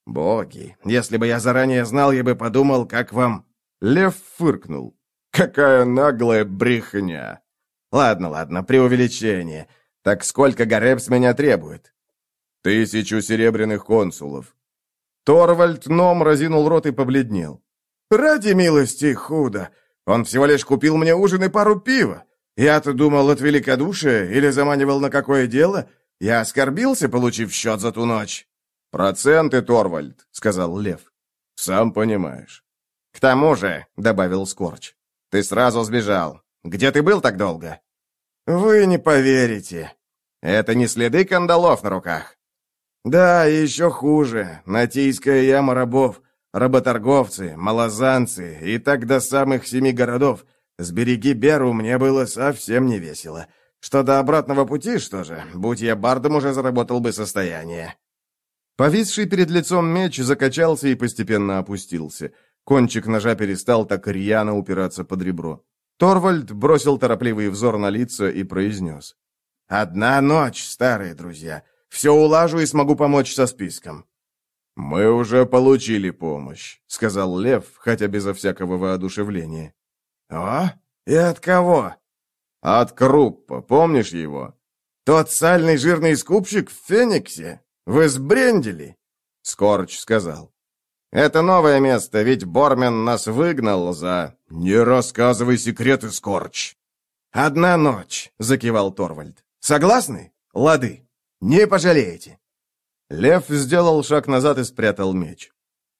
Боги, если бы я заранее знал, я бы подумал, как вам...» Лев фыркнул. «Какая наглая брехня!» «Ладно, ладно, преувеличение. Так сколько Гареб с меня требует?» «Тысячу серебряных консулов». Торвальд Ном разинул рот и побледнел. «Ради милости, худо! Он всего лишь купил мне ужин и пару пива. Я-то думал от великодушия или заманивал на какое дело. Я оскорбился, получив счет за ту ночь». «Проценты, Торвальд», — сказал Лев. «Сам понимаешь». «К тому же», — добавил Скорч, — «ты сразу сбежал. Где ты был так долго?» «Вы не поверите. Это не следы кандалов на руках?» «Да, и еще хуже. Натийская яма рабов, работорговцы, малозанцы, и так до самых семи городов. С береги Беру мне было совсем не весело. Что до обратного пути, что же, будь я бардом, уже заработал бы состояние». Повисший перед лицом меч закачался и постепенно опустился. Кончик ножа перестал так рьяно упираться под ребро. Торвальд бросил торопливый взор на лица и произнес. «Одна ночь, старые друзья. Все улажу и смогу помочь со списком». «Мы уже получили помощь», — сказал Лев, хотя безо всякого воодушевления. «О? И от кого?» «От Круппа, помнишь его?» «Тот сальный жирный скупщик в Фениксе? Вы сбрендили?» Скорч сказал. «Это новое место, ведь Бормен нас выгнал за...» «Не рассказывай секреты, Скорч!» «Одна ночь», — закивал Торвальд. «Согласны? Лады. Не пожалеете». Лев сделал шаг назад и спрятал меч.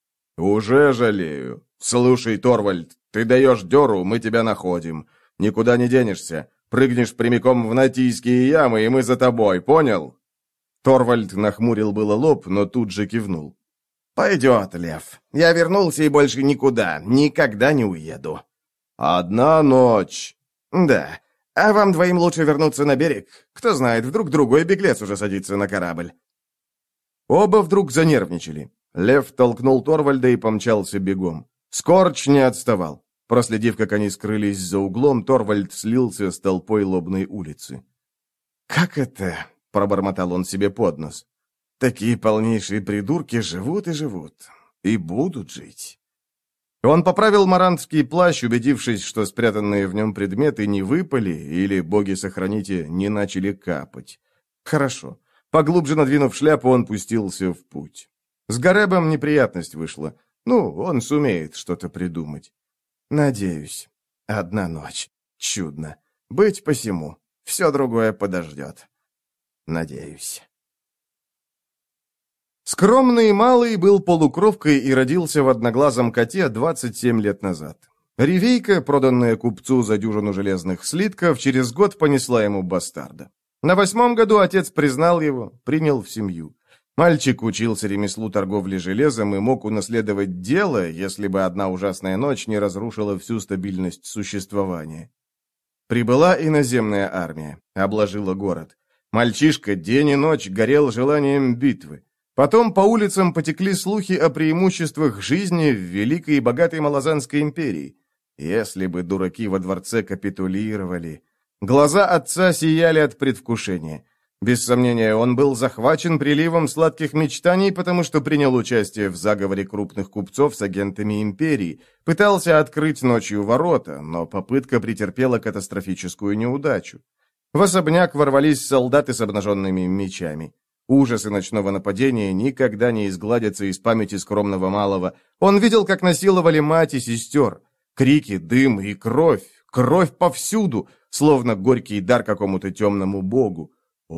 «Уже жалею. Слушай, Торвальд, ты даешь дёру, мы тебя находим. Никуда не денешься. Прыгнешь прямиком в Натийские ямы, и мы за тобой, понял?» Торвальд нахмурил было лоб, но тут же кивнул. «Пойдет, Лев. Я вернулся и больше никуда, никогда не уеду». «Одна ночь». «Да. А вам двоим лучше вернуться на берег. Кто знает, вдруг другой беглец уже садится на корабль». Оба вдруг занервничали. Лев толкнул Торвальда и помчался бегом. Скорч не отставал. Проследив, как они скрылись за углом, Торвальд слился с толпой Лобной улицы. «Как это?» — пробормотал он себе под нос. «Такие полнейшие придурки живут и живут. И будут жить». Он поправил марантский плащ, убедившись, что спрятанные в нем предметы не выпали или, боги-сохраните, не начали капать. Хорошо. Поглубже надвинув шляпу, он пустился в путь. С Гаребом неприятность вышла. Ну, он сумеет что-то придумать. Надеюсь. Одна ночь. Чудно. Быть посему. Все другое подождет. Надеюсь. Скромный малый был полукровкой и родился в одноглазом коте двадцать семь лет назад. Ревейка, проданная купцу за дюжину железных слитков, через год понесла ему бастарда. На восьмом году отец признал его, принял в семью. Мальчик учился ремеслу торговли железом и мог унаследовать дело, если бы одна ужасная ночь не разрушила всю стабильность существования. Прибыла иноземная армия, обложила город. Мальчишка день и ночь горел желанием битвы. Потом по улицам потекли слухи о преимуществах жизни в великой и богатой Малазанской империи. Если бы дураки во дворце капитулировали... Глаза отца сияли от предвкушения. Без сомнения, он был захвачен приливом сладких мечтаний, потому что принял участие в заговоре крупных купцов с агентами империи, пытался открыть ночью ворота, но попытка претерпела катастрофическую неудачу. В особняк ворвались солдаты с обнаженными мечами. Ужасы ночного нападения никогда не изгладятся из памяти скромного малого. Он видел, как насиловали мать и сестер. Крики, дым и кровь. Кровь повсюду, словно горький дар какому-то темному богу.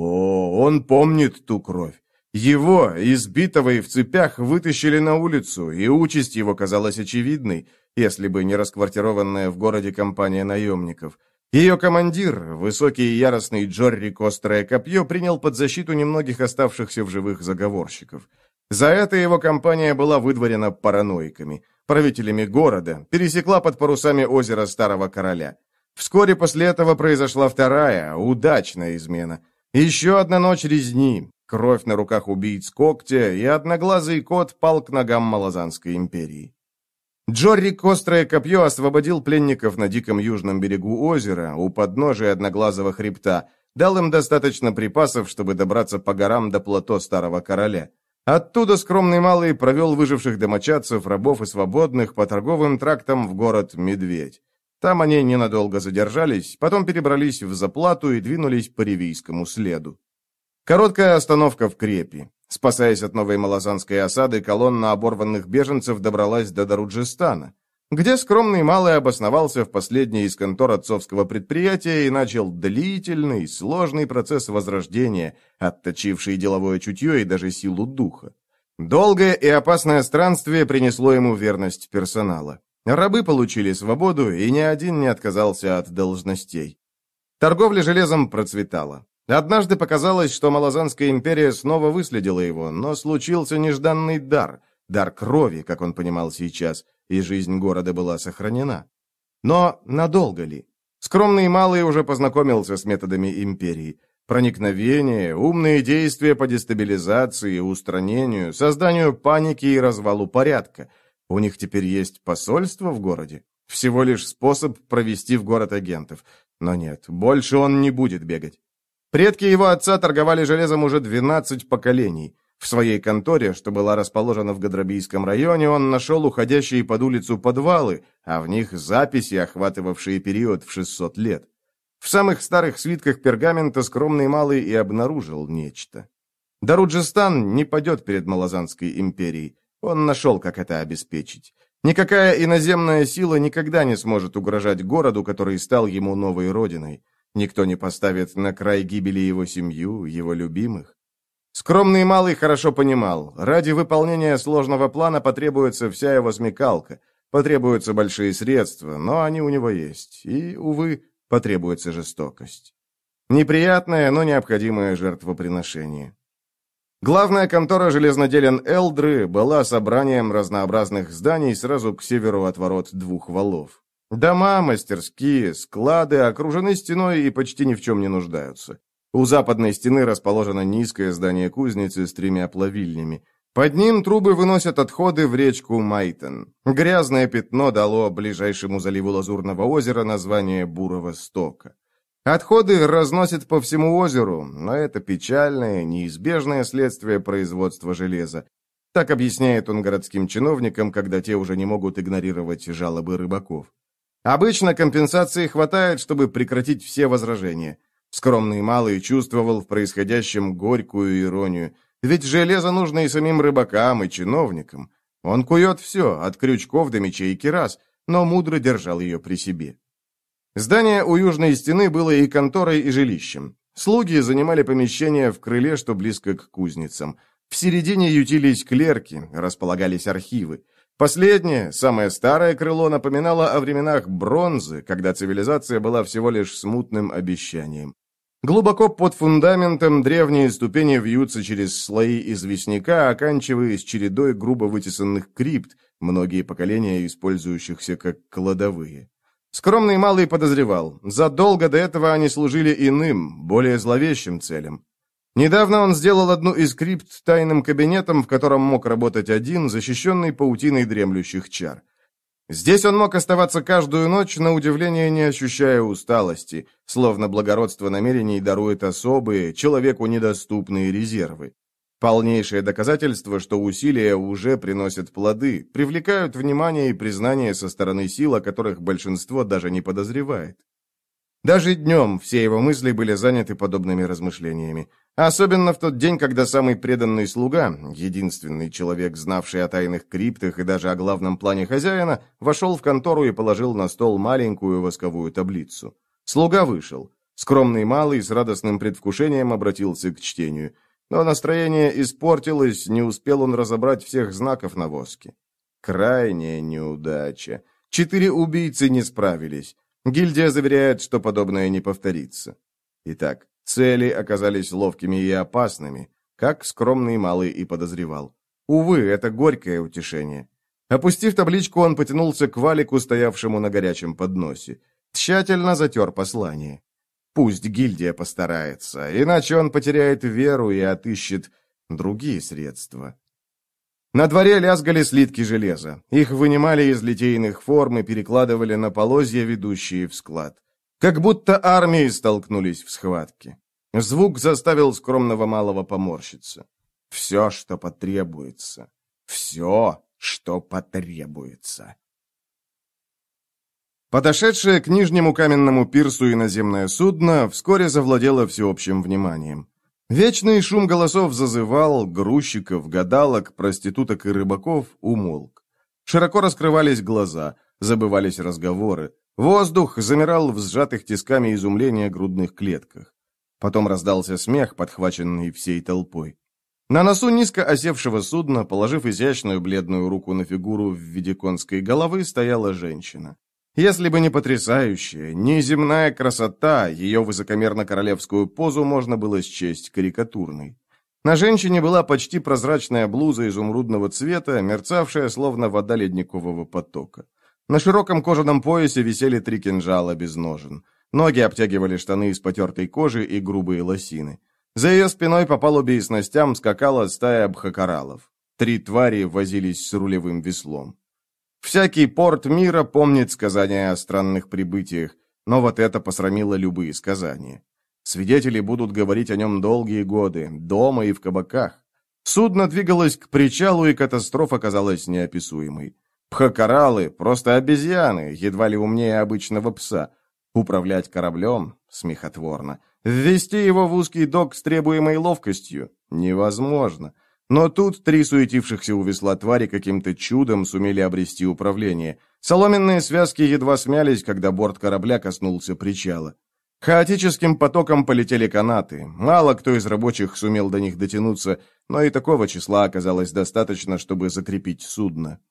О, он помнит ту кровь. Его, избитого и в цепях, вытащили на улицу, и участь его казалась очевидной, если бы не расквартированная в городе компания наемников. Ее командир, высокий и яростный Джоррик Острое Копье, принял под защиту немногих оставшихся в живых заговорщиков. За это его компания была выдворена параноиками, правителями города, пересекла под парусами озера Старого Короля. Вскоре после этого произошла вторая, удачная измена. Еще одна ночь резни, кровь на руках убийц Когтя, и одноглазый кот пал к ногам Малазанской империи. Джоррик Острое Копье освободил пленников на диком южном берегу озера, у подножия Одноглазого хребта, дал им достаточно припасов, чтобы добраться по горам до плато Старого Короля. Оттуда скромный малый провел выживших домочадцев, рабов и свободных по торговым трактам в город Медведь. Там они ненадолго задержались, потом перебрались в Заплату и двинулись по Ревийскому следу. Короткая остановка в Крепи. Спасаясь от новой малозанской осады, колонна оборванных беженцев добралась до Даруджистана, где скромный малый обосновался в последней из контор отцовского предприятия и начал длительный, сложный процесс возрождения, отточивший деловое чутье и даже силу духа. Долгое и опасное странствие принесло ему верность персонала. Рабы получили свободу, и ни один не отказался от должностей. Торговля железом процветала. Однажды показалось, что Малозанская империя снова выследила его, но случился нежданный дар, дар крови, как он понимал сейчас, и жизнь города была сохранена. Но надолго ли? Скромный малый уже познакомился с методами империи. Проникновение, умные действия по дестабилизации, устранению, созданию паники и развалу порядка. У них теперь есть посольство в городе. Всего лишь способ провести в город агентов. Но нет, больше он не будет бегать. Предки его отца торговали железом уже двенадцать поколений. В своей конторе, что была расположена в Гадрабийском районе, он нашел уходящие под улицу подвалы, а в них записи, охватывавшие период в шестьсот лет. В самых старых свитках пергамента скромный малый и обнаружил нечто. Даруджистан не падет перед Малозанской империей. Он нашел, как это обеспечить. Никакая иноземная сила никогда не сможет угрожать городу, который стал ему новой родиной. Никто не поставит на край гибели его семью, его любимых. Скромный малый хорошо понимал, ради выполнения сложного плана потребуется вся его смекалка, потребуются большие средства, но они у него есть, и, увы, потребуется жестокость. Неприятное, но необходимое жертвоприношение. Главная контора железноделен Элдры была собранием разнообразных зданий сразу к северу от ворот двух валов. Дома, мастерские, склады окружены стеной и почти ни в чем не нуждаются. У западной стены расположено низкое здание кузницы с тремя плавильнями. Под ним трубы выносят отходы в речку Майтон. Грязное пятно дало ближайшему заливу Лазурного озера название Бурого стока. Отходы разносят по всему озеру, но это печальное, неизбежное следствие производства железа. Так объясняет он городским чиновникам, когда те уже не могут игнорировать жалобы рыбаков. Обычно компенсации хватает, чтобы прекратить все возражения. Скромный малый чувствовал в происходящем горькую иронию, ведь железо нужно и самим рыбакам, и чиновникам. Он кует все, от крючков до мечей и кирас, но мудро держал ее при себе. Здание у южной стены было и конторой, и жилищем. Слуги занимали помещения в крыле, что близко к кузницам. В середине ютились клерки, располагались архивы. Последнее, самое старое крыло, напоминало о временах бронзы, когда цивилизация была всего лишь смутным обещанием. Глубоко под фундаментом древние ступени вьются через слои известняка, оканчиваясь чередой грубо вытесанных крипт, многие поколения использующихся как кладовые. Скромный малый подозревал, задолго до этого они служили иным, более зловещим целям. Недавно он сделал одну из крипт тайным кабинетом, в котором мог работать один, защищенный паутиной дремлющих чар. Здесь он мог оставаться каждую ночь, на удивление не ощущая усталости, словно благородство намерений дарует особые, человеку недоступные резервы. Полнейшее доказательство, что усилия уже приносят плоды, привлекают внимание и признание со стороны сил, о которых большинство даже не подозревает. Даже днем все его мысли были заняты подобными размышлениями. Особенно в тот день, когда самый преданный слуга, единственный человек, знавший о тайных криптах и даже о главном плане хозяина, вошел в контору и положил на стол маленькую восковую таблицу. Слуга вышел. Скромный малый с радостным предвкушением обратился к чтению. Но настроение испортилось, не успел он разобрать всех знаков на воске. Крайняя неудача. Четыре убийцы не справились. Гильдия заверяет, что подобное не повторится. Итак, цели оказались ловкими и опасными, как скромный малый и подозревал. Увы, это горькое утешение. Опустив табличку, он потянулся к валику, стоявшему на горячем подносе. Тщательно затер послание. Пусть гильдия постарается, иначе он потеряет веру и отыщет другие средства. На дворе лязгали слитки железа. Их вынимали из литейных форм и перекладывали на полозья, ведущие в склад. Как будто армии столкнулись в схватке. Звук заставил скромного малого поморщиться. Все, что потребуется. Все, что потребуется. Подошедшее к нижнему каменному пирсу иноземное судно вскоре завладело всеобщим вниманием. Вечный шум голосов зазывал, грузчиков, гадалок, проституток и рыбаков умолк. Широко раскрывались глаза, забывались разговоры. Воздух замирал в сжатых тисками изумления грудных клетках. Потом раздался смех, подхваченный всей толпой. На носу низко осевшего судна, положив изящную бледную руку на фигуру в виде конской головы, стояла женщина. Если бы не потрясающая, неземная красота, ее высокомерно-королевскую позу можно было счесть карикатурной. На женщине была почти прозрачная блуза изумрудного цвета, мерцавшая, словно вода ледникового потока. На широком кожаном поясе висели три кинжала без ножен. Ноги обтягивали штаны из потертой кожи и грубые лосины. За ее спиной по палубе и снастям скакала стая бхакаралов. Три твари возились с рулевым веслом. Всякий порт мира помнит сказания о странных прибытиях, но вот это посрамило любые сказания. Свидетели будут говорить о нем долгие годы, дома и в кабаках. Судно двигалось к причалу, и катастрофа казалась неописуемой. Бхакаралы — просто обезьяны, едва ли умнее обычного пса. Управлять кораблем — смехотворно. Ввести его в узкий док с требуемой ловкостью — невозможно. Но тут три суетившихся у весла твари каким-то чудом сумели обрести управление. Соломенные связки едва смялись, когда борт корабля коснулся причала. Хаотическим потоком полетели канаты. Мало кто из рабочих сумел до них дотянуться, но и такого числа оказалось достаточно, чтобы закрепить судно.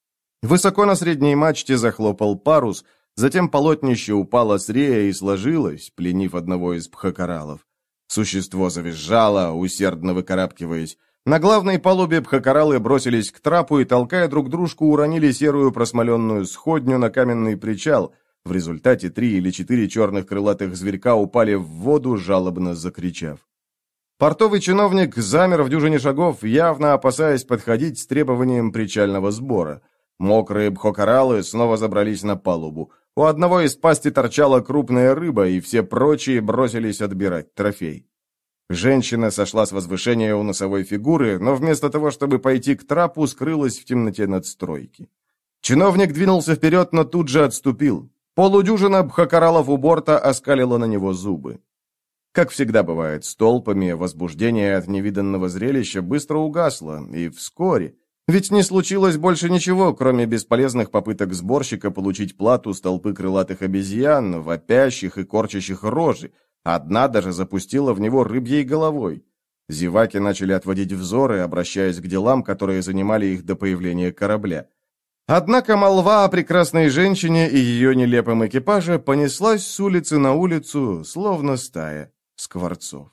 Высоко на средней мачте захлопал парус, затем полотнище упало с рея и сложилось, пленив одного из бхакаралов. Существо завизжало, усердно выкарабкиваясь. На главной палубе бхакаралы бросились к трапу и, толкая друг дружку, уронили серую просмоленную сходню на каменный причал. В результате три или четыре черных крылатых зверька упали в воду, жалобно закричав. Портовый чиновник замер в дюжине шагов, явно опасаясь подходить с требованием причального сбора. Мокрые бхакаралы снова забрались на палубу. У одного из пасти торчала крупная рыба, и все прочие бросились отбирать трофей. Женщина сошла с возвышения у носовой фигуры, но вместо того, чтобы пойти к трапу, скрылась в темноте надстройки. Чиновник двинулся вперед, но тут же отступил. Полудюжина бхакаралов у борта оскалила на него зубы. Как всегда бывает с толпами, возбуждение от невиданного зрелища быстро угасло, и вскоре... Ведь не случилось больше ничего, кроме бесполезных попыток сборщика получить плату с толпы крылатых обезьян, вопящих и корчащих рожи. Одна даже запустила в него рыбьей головой. Зеваки начали отводить взоры, обращаясь к делам, которые занимали их до появления корабля. Однако молва о прекрасной женщине и ее нелепом экипаже понеслась с улицы на улицу, словно стая скворцов.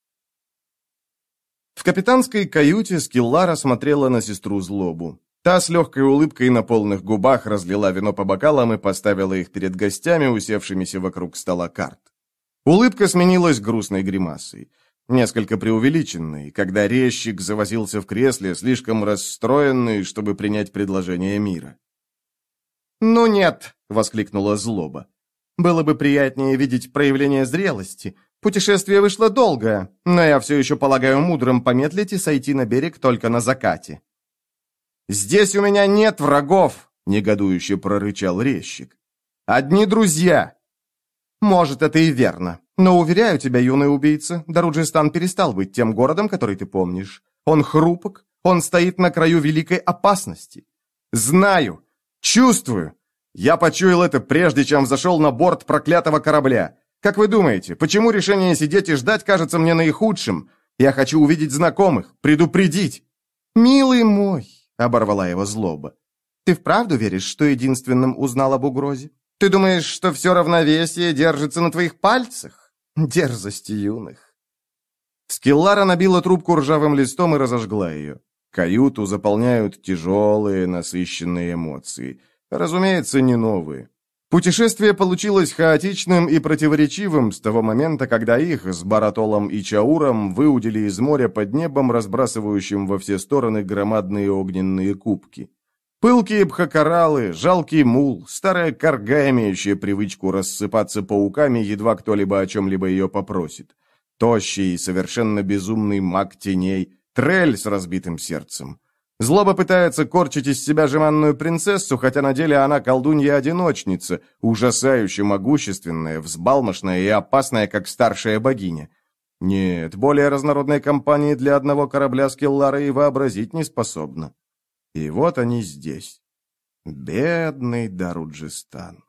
В капитанской каюте Скиллара смотрела на сестру Злобу. Та с легкой улыбкой на полных губах разлила вино по бокалам и поставила их перед гостями, усевшимися вокруг стола карт. Улыбка сменилась грустной гримасой, несколько преувеличенной, когда резчик завозился в кресле, слишком расстроенный, чтобы принять предложение мира. «Ну нет!» — воскликнула Злоба. «Было бы приятнее видеть проявление зрелости. Путешествие вышло долгое, но я все еще полагаю мудрым помедлить и сойти на берег только на закате». «Здесь у меня нет врагов!» — негодующе прорычал резчик. «Одни друзья!» «Может, это и верно, но, уверяю тебя, юный убийца, Даруджистан перестал быть тем городом, который ты помнишь. Он хрупок, он стоит на краю великой опасности. Знаю, чувствую. Я почуял это, прежде чем взошел на борт проклятого корабля. Как вы думаете, почему решение сидеть и ждать кажется мне наихудшим? Я хочу увидеть знакомых, предупредить». «Милый мой», — оборвала его Злоба, — «ты вправду веришь, что единственным узнал об угрозе? Ты думаешь, что все равновесие держится на твоих пальцах? Дерзость юных». Скиллара набила трубку ржавым листом и разожгла ее. Каюту заполняют тяжелые, насыщенные эмоции. Разумеется, не новые. Путешествие получилось хаотичным и противоречивым с того момента, когда их с Баратолом и Чауром выудили из моря под небом, разбрасывающим во все стороны громадные огненные кубки. Пылкие бхакаралы, жалкий мул, старая карга, имеющая привычку рассыпаться пауками, едва кто-либо о чем-либо ее попросит. Тощий и совершенно безумный маг теней, Трель с разбитым сердцем. Злоба пытается корчить из себя жеманную принцессу, хотя на деле она колдунья-одиночница, ужасающе могущественная, взбалмошная и опасная, как старшая богиня. Нет, более разнородной компании для одного корабля Скеллара и вообразить не способна. И вот они здесь. Бедный Даруджистан.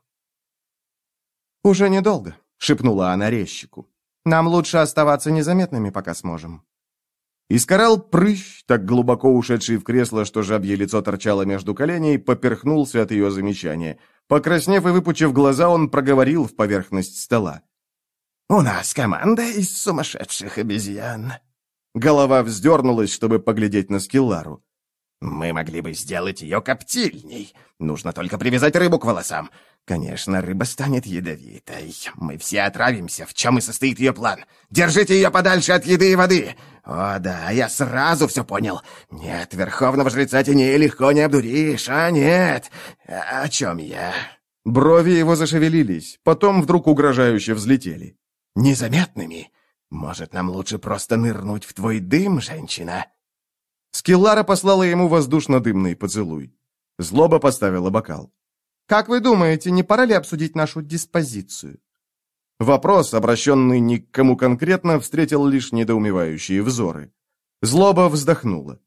«Уже недолго», — шепнула она резчику. «Нам лучше оставаться незаметными, пока сможем». Искарал прыщ, так глубоко ушедший в кресло, что жабье лицо торчало между коленей, поперхнулся от ее замечания. Покраснев и выпучив глаза, он проговорил в поверхность стола. «У нас команда из сумасшедших обезьян». Голова вздернулась, чтобы поглядеть на Скеллару. «Мы могли бы сделать ее коптильней. Нужно только привязать рыбу к волосам. Конечно, рыба станет ядовитой. Мы все отравимся. В чем и состоит ее план? Держите ее подальше от еды и воды. О, да, я сразу все понял. Нет, верховного жреца теней легко не обдуришь. А нет. О чем я?» Брови его зашевелились, потом вдруг угрожающе взлетели. «Незаметными? Может, нам лучше просто нырнуть в твой дым, женщина?» Скеллара послала ему воздушно-дымный поцелуй. Злоба поставила бокал. «Как вы думаете, не пора ли обсудить нашу диспозицию?» Вопрос, обращенный ни к кому конкретно, встретил лишь недоумевающие взоры. Злоба вздохнула.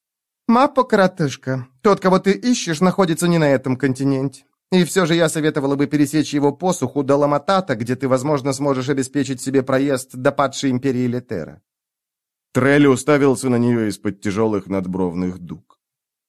«Маппа-коротышка, тот, кого ты ищешь, находится не на этом континенте. И все же я советовала бы пересечь его посуху до Ламатата, где ты, возможно, сможешь обеспечить себе проезд до падшей империи Летера». Трелли уставился на нее из-под тяжелых надбровных дуг.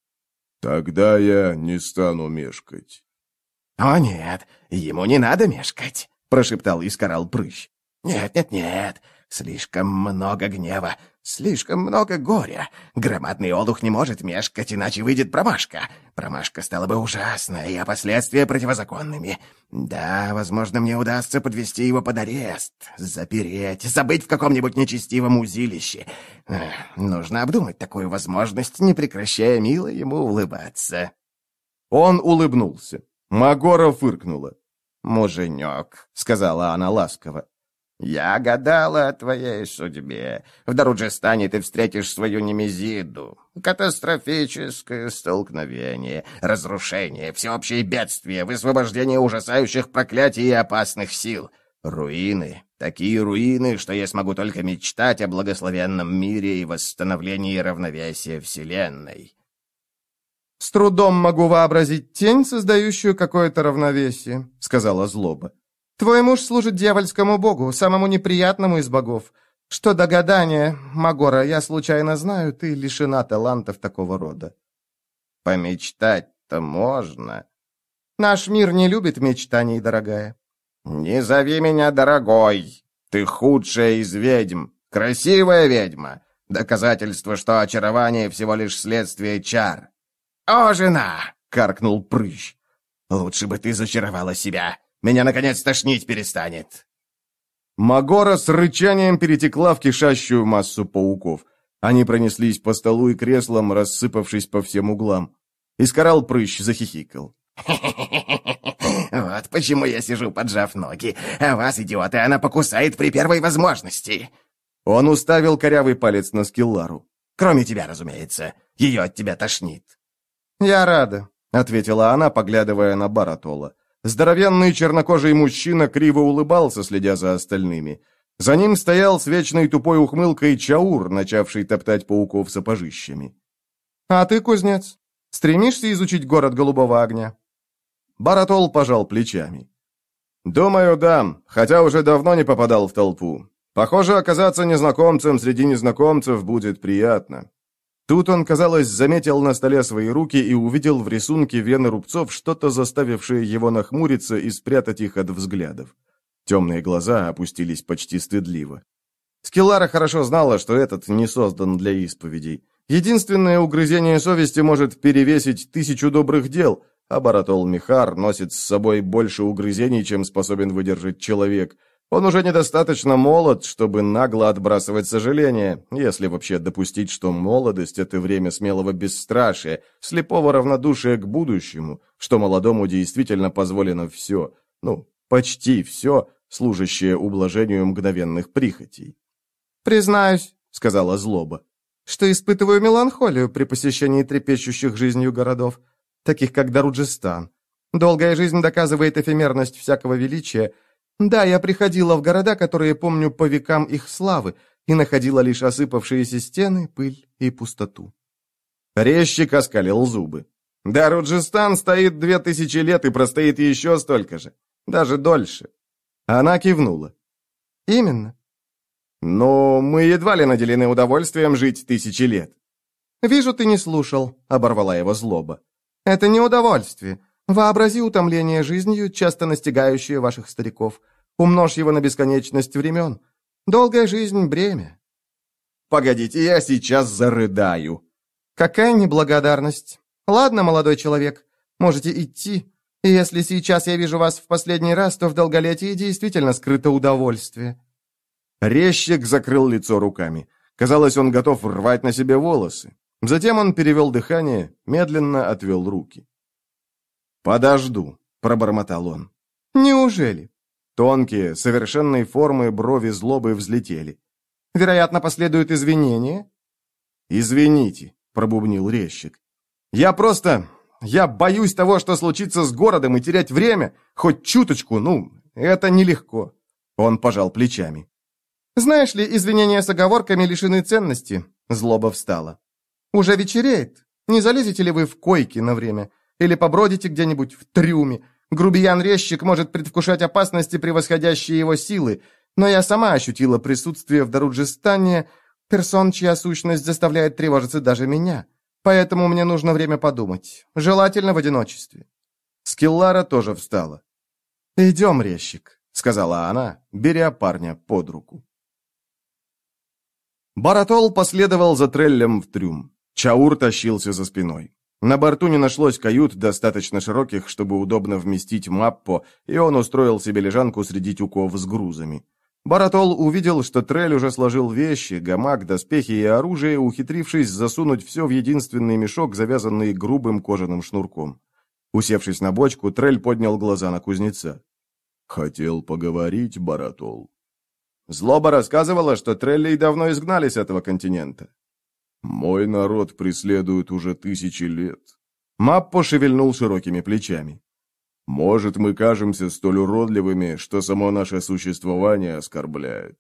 «Тогда я не стану мешкать». «О нет, ему не надо мешкать», — прошептал Искарал Прыщ. «Нет, нет, нет, слишком много гнева, слишком много горя. Громадный олух не может мешкать, иначе выйдет промашка. Промашка стала бы ужасной, а последствия противозаконными. Да, возможно, мне удастся подвести его под арест, запереть, забыть в каком-нибудь нечестивом узилище. Эх, нужно обдумать такую возможность, не прекращая мило ему улыбаться». Он улыбнулся. Магора фыркнула. «Муженек», — сказала она ласково, — «я гадала о твоей судьбе. В Даруджистане ты встретишь свою Немезиду. Катастрофическое столкновение, разрушение, всеобщее бедствие, высвобождение ужасающих проклятий и опасных сил. Руины, такие руины, что я смогу только мечтать о благословенном мире и восстановлении равновесия Вселенной». «С трудом могу вообразить тень, создающую какое-то равновесие», — сказала Злоба. «Твой муж служит дьявольскому богу, самому неприятному из богов. Что до гадания, Магора, я случайно знаю, ты лишена талантов такого рода». «Помечтать-то можно». «Наш мир не любит мечтаний, дорогая». «Не зови меня дорогой. Ты худшая из ведьм, красивая ведьма. Доказательство, что очарование всего лишь следствие чар». «О, жена!» — каркнул Прыщ. «Лучше бы ты зачаровала себя. Меня, наконец, тошнить перестанет». Магора с рычанием перетекла в кишащую массу пауков. Они пронеслись по столу и креслам, рассыпавшись по всем углам. Искарал Прыщ захихикал. «Вот почему я сижу, поджав ноги. А вас, идиоты, она покусает при первой возможности». Он уставил корявый палец на Скеллару. «Кроме тебя, разумеется. Ее от тебя тошнит». «Я рада», — ответила она, поглядывая на Баратола. Здоровенный чернокожий мужчина криво улыбался, следя за остальными. За ним стоял с вечной тупой ухмылкой Чаур, начавший топтать пауков сапожищами. «А ты, кузнец, стремишься изучить город Голубого Огня?» Баратол пожал плечами. «Думаю, да, хотя уже давно не попадал в толпу. Похоже, оказаться незнакомцем среди незнакомцев будет приятно». Тут он, казалось, заметил на столе свои руки и увидел в рисунке вены рубцов что-то, заставившее его нахмуриться и спрятать их от взглядов. Темные глаза опустились почти стыдливо. Скеллара хорошо знала, что этот не создан для исповедей. Единственное угрызение совести может перевесить тысячу добрых дел, а Баратол Михар носит с собой больше угрызений, чем способен выдержать человек. Он уже недостаточно молод, чтобы нагло отбрасывать сожаления, если вообще допустить, что молодость — это время смелого бесстрашия, слепого равнодушия к будущему, что молодому действительно позволено все, ну, почти все, служащее ублажению мгновенных прихотей. «Признаюсь», — сказала Злоба, — что испытываю меланхолию при посещении трепещущих жизнью городов, таких как Даруджистан. Долгая жизнь доказывает эфемерность всякого величия. Да, я приходила в города, которые помню по векам их славы, и находила лишь осыпавшиеся стены, пыль и пустоту». Резчик оскалил зубы. «Даруджистан стоит две тысячи лет и простоит еще столько же. Даже дольше». Она кивнула. «Именно». «Но мы едва ли наделены удовольствием жить тысячи лет». «Вижу, ты не слушал», — оборвала его злоба. «Это не удовольствие. Вообрази утомление жизнью, часто настигающее ваших стариков. Умножь его на бесконечность времен. Долгая жизнь — бремя». «Погодите, я сейчас зарыдаю». «Какая неблагодарность. Ладно, молодой человек, можете идти. И если сейчас я вижу вас в последний раз, то в долголетии действительно скрыто удовольствие». Резчик закрыл лицо руками. Казалось, он готов рвать на себе волосы. Затем он перевел дыхание, медленно отвел руки. «Подожду», — пробормотал он. «Неужели?» Тонкие, совершенной формы брови злобы взлетели. «Вероятно, последуют извинения?» «Извините», — пробубнил резчик. «Я просто... Я боюсь того, что случится с городом, и терять время, хоть чуточку, ну, это нелегко». Он пожал плечами. «Знаешь ли, извинения с оговорками лишены ценности», — злоба встала. «Уже вечереет. Не залезете ли вы в койки на время? Или побродите где-нибудь в трюме? Грубиян-резчик может предвкушать опасности, превосходящие его силы, но я сама ощутила присутствие в Даруджистане персон, чья сущность заставляет тревожиться даже меня. Поэтому мне нужно время подумать. Желательно в одиночестве». Скеллара тоже встала. «Идем, резчик», — сказала она, беря парня под руку. Баратол последовал за Треллем в трюм. Чаур тащился за спиной. На борту не нашлось кают, достаточно широких, чтобы удобно вместить Маппо, и он устроил себе лежанку среди тюков с грузами. Баратол увидел, что Трель уже сложил вещи, гамак, доспехи и оружие, ухитрившись засунуть все в единственный мешок, завязанный грубым кожаным шнурком. Усевшись на бочку, Трель поднял глаза на кузнеца. «Хотел поговорить, Баратол». Злоба рассказывала, что Треллей давно изгнали с этого континента. «Мой народ преследует уже тысячи лет». Маппо шевельнул широкими плечами. «Может, мы кажемся столь уродливыми, что само наше существование оскорбляет».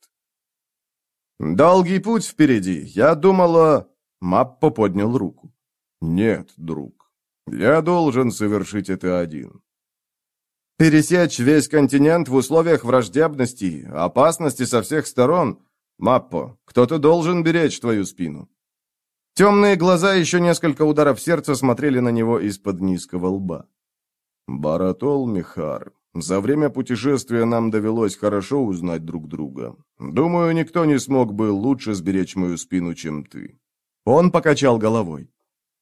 «Долгий путь впереди. Я думала...» Маппо поднял руку. «Нет, друг. Я должен совершить это один». «Пересечь весь континент в условиях враждебности, опасности со всех сторон? Маппо, кто-то должен беречь твою спину». Темные глаза, еще несколько ударов сердца смотрели на него из-под низкого лба. «Баратол Михар, за время путешествия нам довелось хорошо узнать друг друга. Думаю, никто не смог бы лучше сберечь мою спину, чем ты». Он покачал головой.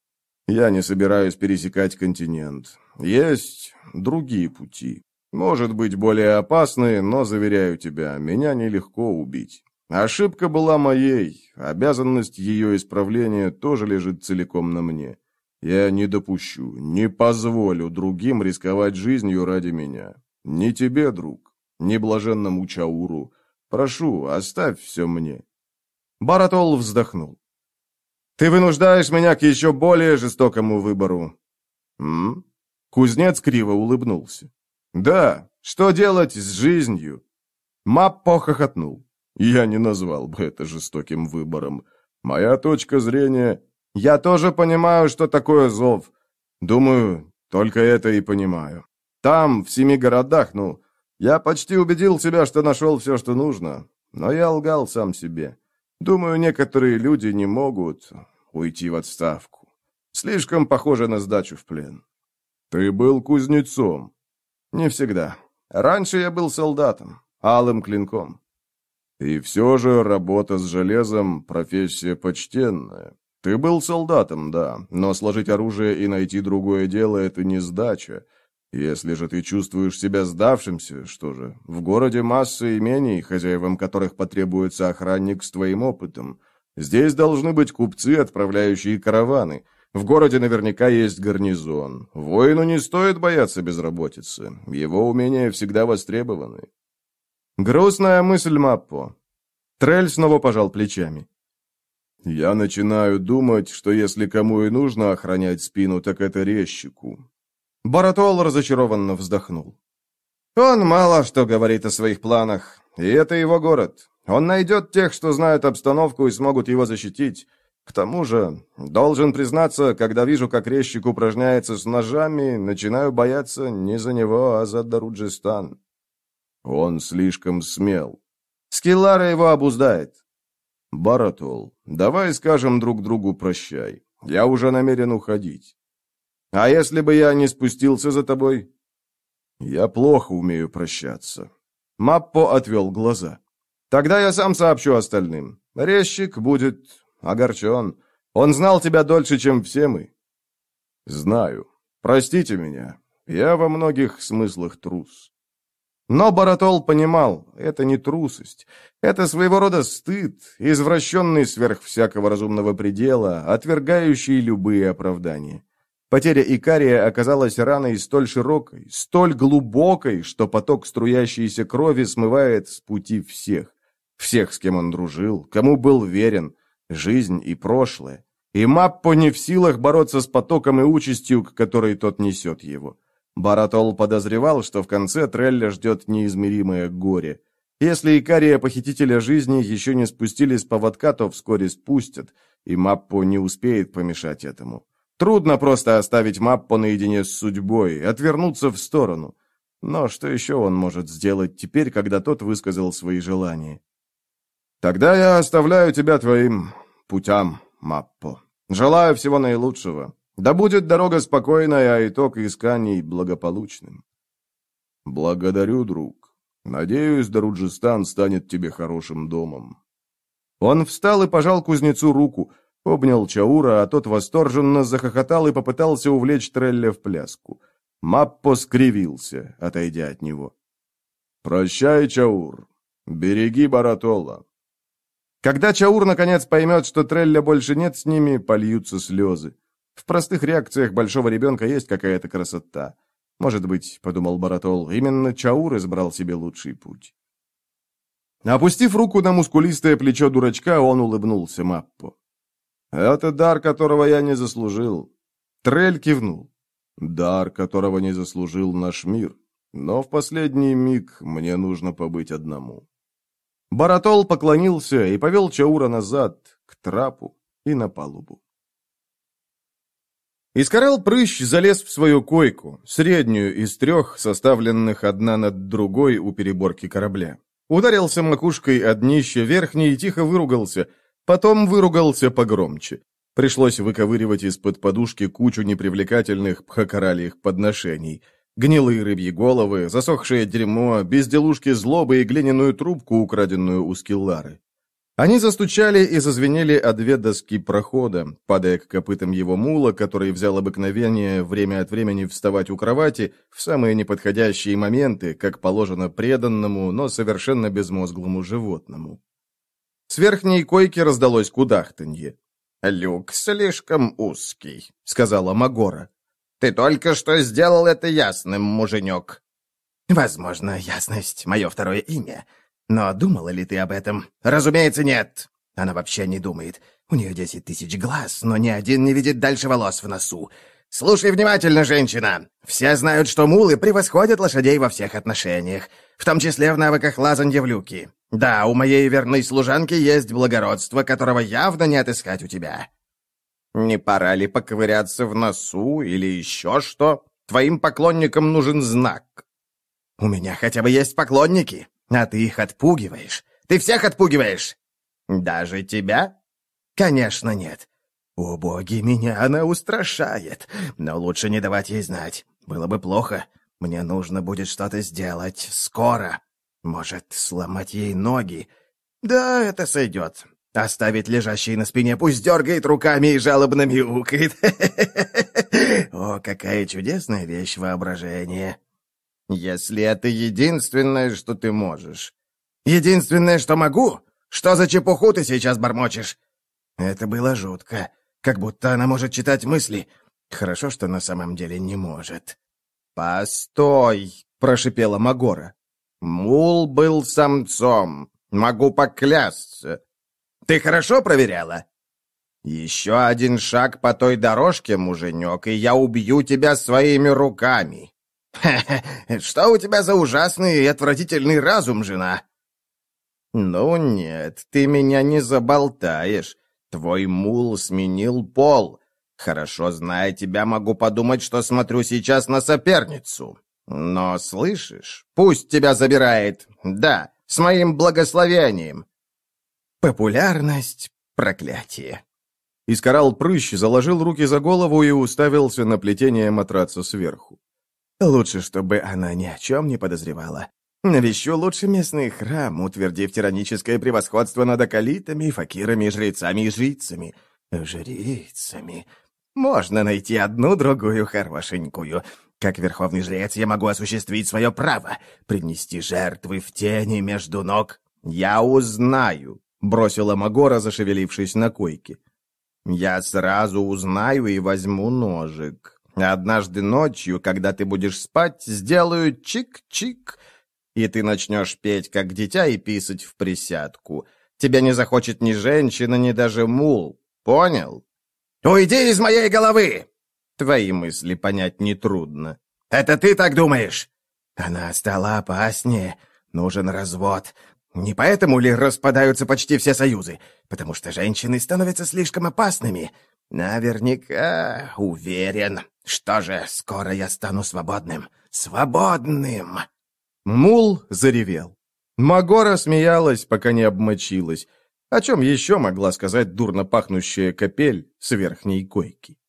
«Я не собираюсь пересекать континент. Есть другие пути. Может быть, более опасные, но, заверяю тебя, меня нелегко убить. Ошибка была моей, обязанность ее исправления тоже лежит целиком на мне. Я не допущу, не позволю другим рисковать жизнью ради меня. Ни тебе, друг, ни блаженному Чауру. Прошу, оставь все мне». Баратол вздохнул. «Ты вынуждаешь меня к еще более жестокому выбору». «М?» Кузнец криво улыбнулся. «Да, что делать с жизнью?» Маппо хохотнул. «Я не назвал бы это жестоким выбором. Моя точка зрения... Я тоже понимаю, что такое зов. Думаю, только это и понимаю. Там, в семи городах, ну, я почти убедил себя, что нашел все, что нужно. Но я лгал сам себе. Думаю, некоторые люди не могут уйти в отставку. Слишком похоже на сдачу в плен». «Ты был кузнецом?» «Не всегда. Раньше я был солдатом, алым клинком». «И все же работа с железом – профессия почтенная. Ты был солдатом, да, но сложить оружие и найти другое дело – это не сдача. Если же ты чувствуешь себя сдавшимся, что же, в городе масса имений, хозяевам которых потребуется охранник с твоим опытом. Здесь должны быть купцы, отправляющие караваны. В городе наверняка есть гарнизон. Воину не стоит бояться безработицы. Его умения всегда востребованы». «Грустная мысль, Маппо». Трель снова пожал плечами. Я начинаю думать, что если кому и нужно охранять спину, так это резчику». Баратол разочарованно вздохнул. «Он мало что говорит о своих планах, и это его город. Он найдет тех, что знают обстановку и смогут его защитить. К тому же, должен признаться, когда вижу, как резчик упражняется с ножами, начинаю бояться не за него, а за Даруджистан». «Он слишком смел». «Скиллара его обуздает». «Баратол, давай скажем друг другу прощай. Я уже намерен уходить». «А если бы я не спустился за тобой?» «Я плохо умею прощаться». Маппо отвел глаза. «Тогда я сам сообщу остальным. Резчик будет огорчен. Он знал тебя дольше, чем все мы». «Знаю. Простите меня. Я во многих смыслах трус». Но Баратол понимал, это не трусость. Это своего рода стыд, извращенный сверх всякого разумного предела, отвергающий любые оправдания. Потеря Икария оказалась раной столь широкой, столь глубокой, что поток струящейся крови смывает с пути всех. Всех, с кем он дружил, кому был верен, жизнь и прошлое. И Маппо не в силах бороться с потоком и участью, к которой тот несет его. Баратол подозревал, что в конце Трелля ждет неизмеримое горе. Если Икария, похитителя жизни, еще не спустили с поводка, то вскоре спустят, и Маппо не успеет помешать этому. Трудно просто оставить Маппо наедине с судьбой, отвернуться в сторону. Но что еще он может сделать теперь, когда тот высказал свои желания? «Тогда я оставляю тебя твоим путям, Маппо. Желаю всего наилучшего. Да будет дорога спокойной, а итог исканий благополучным». «Благодарю, друг. Надеюсь, Даруджистан станет тебе хорошим домом». Он встал и пожал кузнецу руку, обнял Чаура, а тот восторженно захохотал и попытался увлечь Трелля в пляску. Маппо скривился, отойдя от него. «Прощай, Чаур. Береги Баратола». Когда Чаур наконец поймет, что Трелля больше нет с ними, польются слезы. В простых реакциях большого ребенка есть какая-то красота. Может быть, подумал Баратол, именно Чаур избрал себе лучший путь. Опустив руку на мускулистое плечо дурачка, он улыбнулся Маппо. «Это дар, которого я не заслужил». Трель кивнул. «Дар, которого не заслужил наш мир. Но в последний миг мне нужно побыть одному». Баратол поклонился и повел Чаура назад, к трапу и на палубу. Искарал Прыщ залез в свою койку, среднюю из трех, составленных одна над другой у переборки корабля. Ударился макушкой о днище верхней и тихо выругался, потом выругался погромче. Пришлось выковыривать из-под подушки кучу непривлекательных пхакаральих подношений. Гнилые рыбьи головы, засохшее дерьмо, безделушки злобы и глиняную трубку, украденную у Скиллары. Они застучали и зазвенели о две доски прохода, падая к копытам его мула, который взял обыкновение время от времени вставать у кровати в самые неподходящие моменты, как положено преданному, но совершенно безмозглому животному. С верхней койки раздалось кудахтанье. «Люк слишком узкий», — сказала Магора. «Ты только что сделал это ясным, муженек». «Возможно, ясность — мое второе имя. Но думала ли ты об этом? Разумеется, нет. Она вообще не думает. У нее десять тысяч глаз, но ни один не видит дальше волос в носу. Слушай внимательно, женщина. Все знают, что мулы превосходят лошадей во всех отношениях, в том числе в навыках лазанья в люки. Да, у моей верной служанки есть благородство, которого явно не отыскать у тебя». «Не пора ли поковыряться в носу или еще что? Твоим поклонникам нужен знак». «У меня хотя бы есть поклонники, а ты их отпугиваешь. Ты всех отпугиваешь». «Даже тебя?» «Конечно нет. О, боги, меня она устрашает. Но лучше не давать ей знать. Было бы плохо. Мне нужно будет что-то сделать. Скоро. Может, сломать ей ноги. Да, это сойдет. Оставить лежащей на спине, пусть дергает руками и жалобно мяукает. О, какая чудесная вещь воображение. Если это единственное, что ты можешь». «Единственное, что могу? Что за чепуху ты сейчас бормочешь?» Это было жутко. Как будто она может читать мысли. Хорошо, что на самом деле не может. «Постой!» — прошипела Магора. «Мул был самцом. Могу поклясться». «Ты хорошо проверяла?» Еще один шаг по той дорожке, муженек, и я убью тебя своими руками. Хе-хе, что у тебя за ужасный и отвратительный разум, жена? Ну нет, ты меня не заболтаешь. Твой мул сменил пол. Хорошо зная тебя, могу подумать, что смотрю сейчас на соперницу. Но, слышишь, пусть тебя забирает. Да, с моим благословением. Популярность — проклятие. Искарал прыщ, заложил руки за голову и уставился на плетение матраца сверху. Лучше, чтобы она ни о чем не подозревала. Навещу лучше местный храм, утвердив тираническое превосходство над акалитами, факирами, жрецами и жрицами. Жрицами. Можно найти одну-другую хорошенькую. Как верховный жрец я могу осуществить свое право, принести жертвы в тени между ног. Я узнаю, — бросила Магора, зашевелившись на койке. Я сразу узнаю и возьму ножик. Однажды ночью, когда ты будешь спать, сделаю чик-чик, и ты начнешь петь, как дитя, и писать в присядку. Тебя не захочет ни женщина, ни даже мул. Понял? «Уйди из моей головы!» Твои мысли понять нетрудно. «Это ты так думаешь?» Она стала опаснее. Нужен развод. Не поэтому ли распадаются почти все союзы? Потому что женщины становятся слишком опасными. Наверняка уверен. Что же, скоро я стану свободным. Свободным!» Мул заревел. Магора смеялась, пока не обмочилась. О чем еще могла сказать дурно пахнущая капель с верхней койки?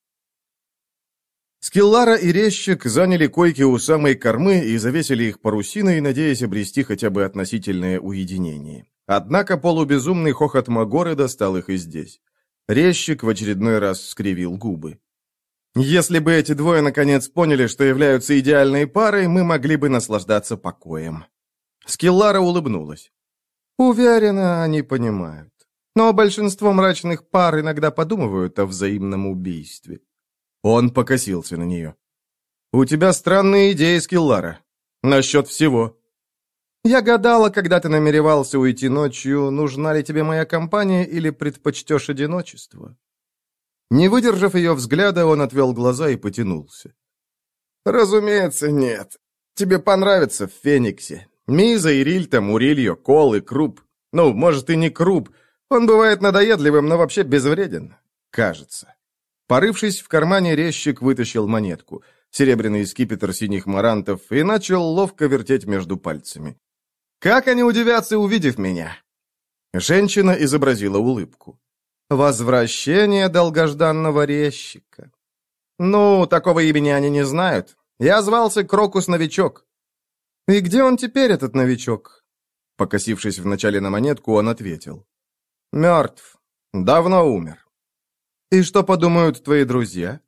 Скиллара и резчик заняли койки у самой кормы и завесили их парусиной, надеясь обрести хотя бы относительное уединение. Однако полубезумный хохот Магоры достал их и здесь. Резчик в очередной раз скривил губы. «Если бы эти двое наконец поняли, что являются идеальной парой, мы могли бы наслаждаться покоем». Скиллара улыбнулась. «Уверена, они понимают. Но большинство мрачных пар иногда подумывают о взаимном убийстве». Он покосился на нее. «У тебя странные идеи, Скиллара. Насчет всего. Я гадала, когда ты намеревался уйти ночью, нужна ли тебе моя компания или предпочтешь одиночество?» Не выдержав ее взгляда, он отвел глаза и потянулся. «Разумеется, нет. Тебе понравится в Фениксе. Миза и Рильта, Мурильо, Кол и Круп. Ну, может, и не Круп. Он бывает надоедливым, но вообще безвреден. Кажется». Порывшись в кармане, резчик вытащил монетку, серебряный скипетр синих марантов, и начал ловко вертеть между пальцами. «Как они удивятся, увидев меня?» Женщина изобразила улыбку. «Возвращение долгожданного резчика». «Ну, такого имени они не знают. Я звался Крокус-новичок». «И где он теперь, этот новичок?» Покосившись вначале на монетку, он ответил. «Мертв. Давно умер». «И что подумают твои друзья?»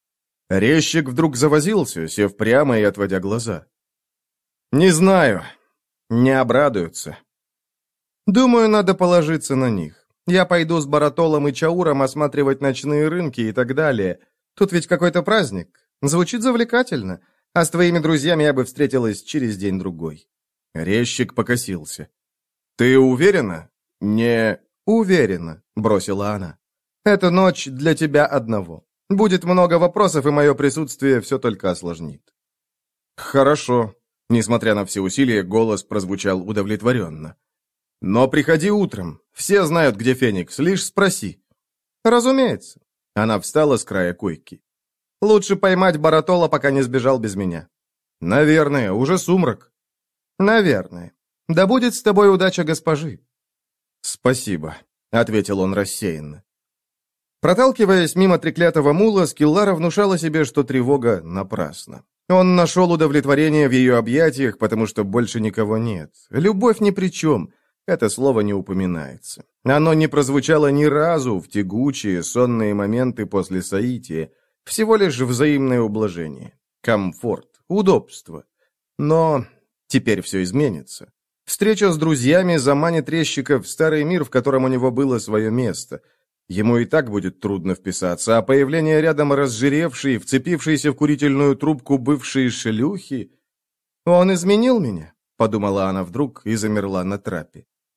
Резчик вдруг завозился, сев прямо и отводя глаза. «Не знаю. Не обрадуются. Думаю, надо положиться на них. Я пойду с Баратолом и Чауром осматривать ночные рынки и так далее. Тут ведь какой-то праздник. Звучит завлекательно. А с твоими друзьями я бы встретилась через день-другой». Резчик покосился. «Ты уверена?» «Не уверена», — бросила она. «Эта ночь для тебя одного. Будет много вопросов, и мое присутствие все только осложнит». «Хорошо». Несмотря на все усилия, голос прозвучал удовлетворенно. «Но приходи утром. Все знают, где Феникс. Лишь спроси». «Разумеется». Она встала с края койки. «Лучше поймать Баратола, пока не сбежал без меня». «Наверное, уже сумрак». «Наверное. Да будет с тобой удача госпожи». «Спасибо», — ответил он рассеянно. Проталкиваясь мимо треклятого мула, Скиллара внушала себе, что тревога напрасна. Он нашел удовлетворение в ее объятиях, потому что больше никого нет. Любовь ни при чем. Это слово не упоминается. Оно не прозвучало ни разу в тягучие, сонные моменты после соития. Всего лишь взаимное ублажение. Комфорт, удобство. Но теперь все изменится. Встреча с друзьями заманит резчика в старый мир, в котором у него было свое место. Ему и так будет трудно вписаться, а появление рядом разжиревшей, вцепившейся в курительную трубку бывшей шлюхи... «Он изменил меня», — подумала она вдруг и замерла на трапе.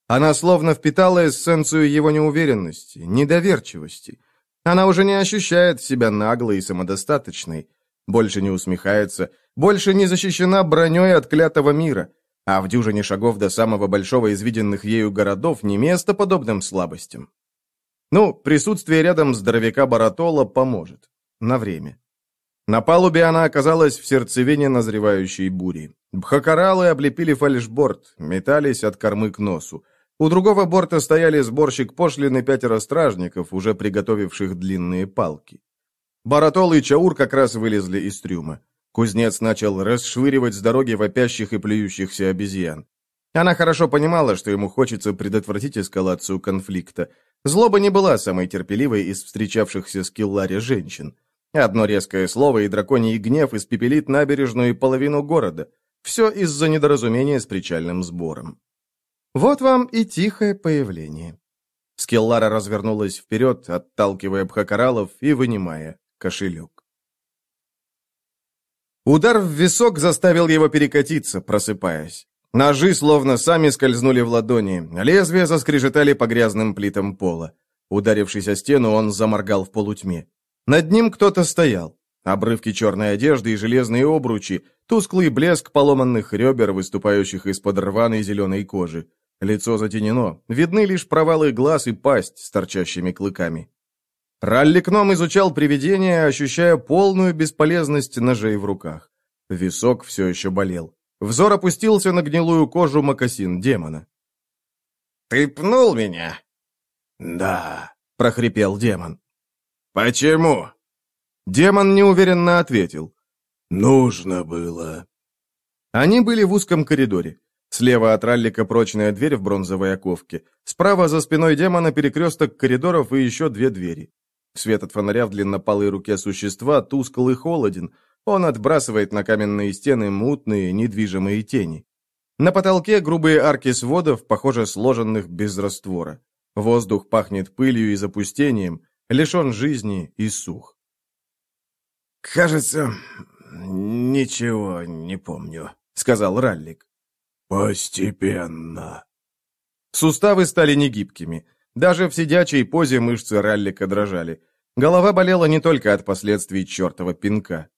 Она словно впитала эссенцию его неуверенности, недоверчивости. Она уже не ощущает себя наглой и самодостаточной, больше не усмехается, больше не защищена броней от клятого мира, а в дюжине шагов до самого большого из виденных ею городов не место подобным слабостям. Ну, присутствие рядом здоровяка Баратола поможет. На время. На палубе она оказалась в сердцевине назревающей бури. Бхакаралы облепили фальшборд, метались от кормы к носу. У другого борта стояли сборщик пошлин и пятеро стражников, уже приготовивших длинные палки. Баратол и Чаур как раз вылезли из трюма. Кузнец начал расшвыривать с дороги вопящих и плюющихся обезьян. Она хорошо понимала, что ему хочется предотвратить эскалацию конфликта. Злоба не была самой терпеливой из встречавшихся с Килларе женщин. Одно резкое слово, и драконий гнев испепелит набережную и половину города. Все из-за недоразумения с причальным сбором. Вот вам и тихое появление. Скеллара развернулась вперед, отталкивая бхакаралов и вынимая кошелек. Удар в висок заставил его перекатиться, просыпаясь. Ножи словно сами скользнули в ладони, лезвия заскрежетали по грязным плитам пола. Ударившись о стену, он заморгал в полутьме. Над ним кто-то стоял. Обрывки черной одежды и железные обручи, тусклый блеск поломанных ребер, выступающих из-под рваной зеленой кожи. Лицо затенено, видны лишь провалы глаз и пасть с торчащими клыками. Ралликном изучал привидение, ощущая полную бесполезность ножей в руках. Висок все еще болел. Взор опустился на гнилую кожу мокасин демона. «Ты пнул меня?» «Да», — прохрипел демон. «Почему?» Демон неуверенно ответил. «Нужно было». Они были в узком коридоре. Слева от Раллика прочная дверь в бронзовой оковке. Справа за спиной демона перекресток коридоров и еще две двери. Свет от фонаря в длиннопалой руке существа тускл и холоден. Он отбрасывает на каменные стены мутные, недвижимые тени. На потолке грубые арки сводов, похоже, сложенных без раствора. Воздух пахнет пылью и запустением, лишен жизни и сух. «Кажется, ничего не помню», — сказал Раллик. «Постепенно». Суставы стали негибкими. Даже в сидячей позе мышцы Раллика дрожали. Голова болела не только от последствий чертова пинка.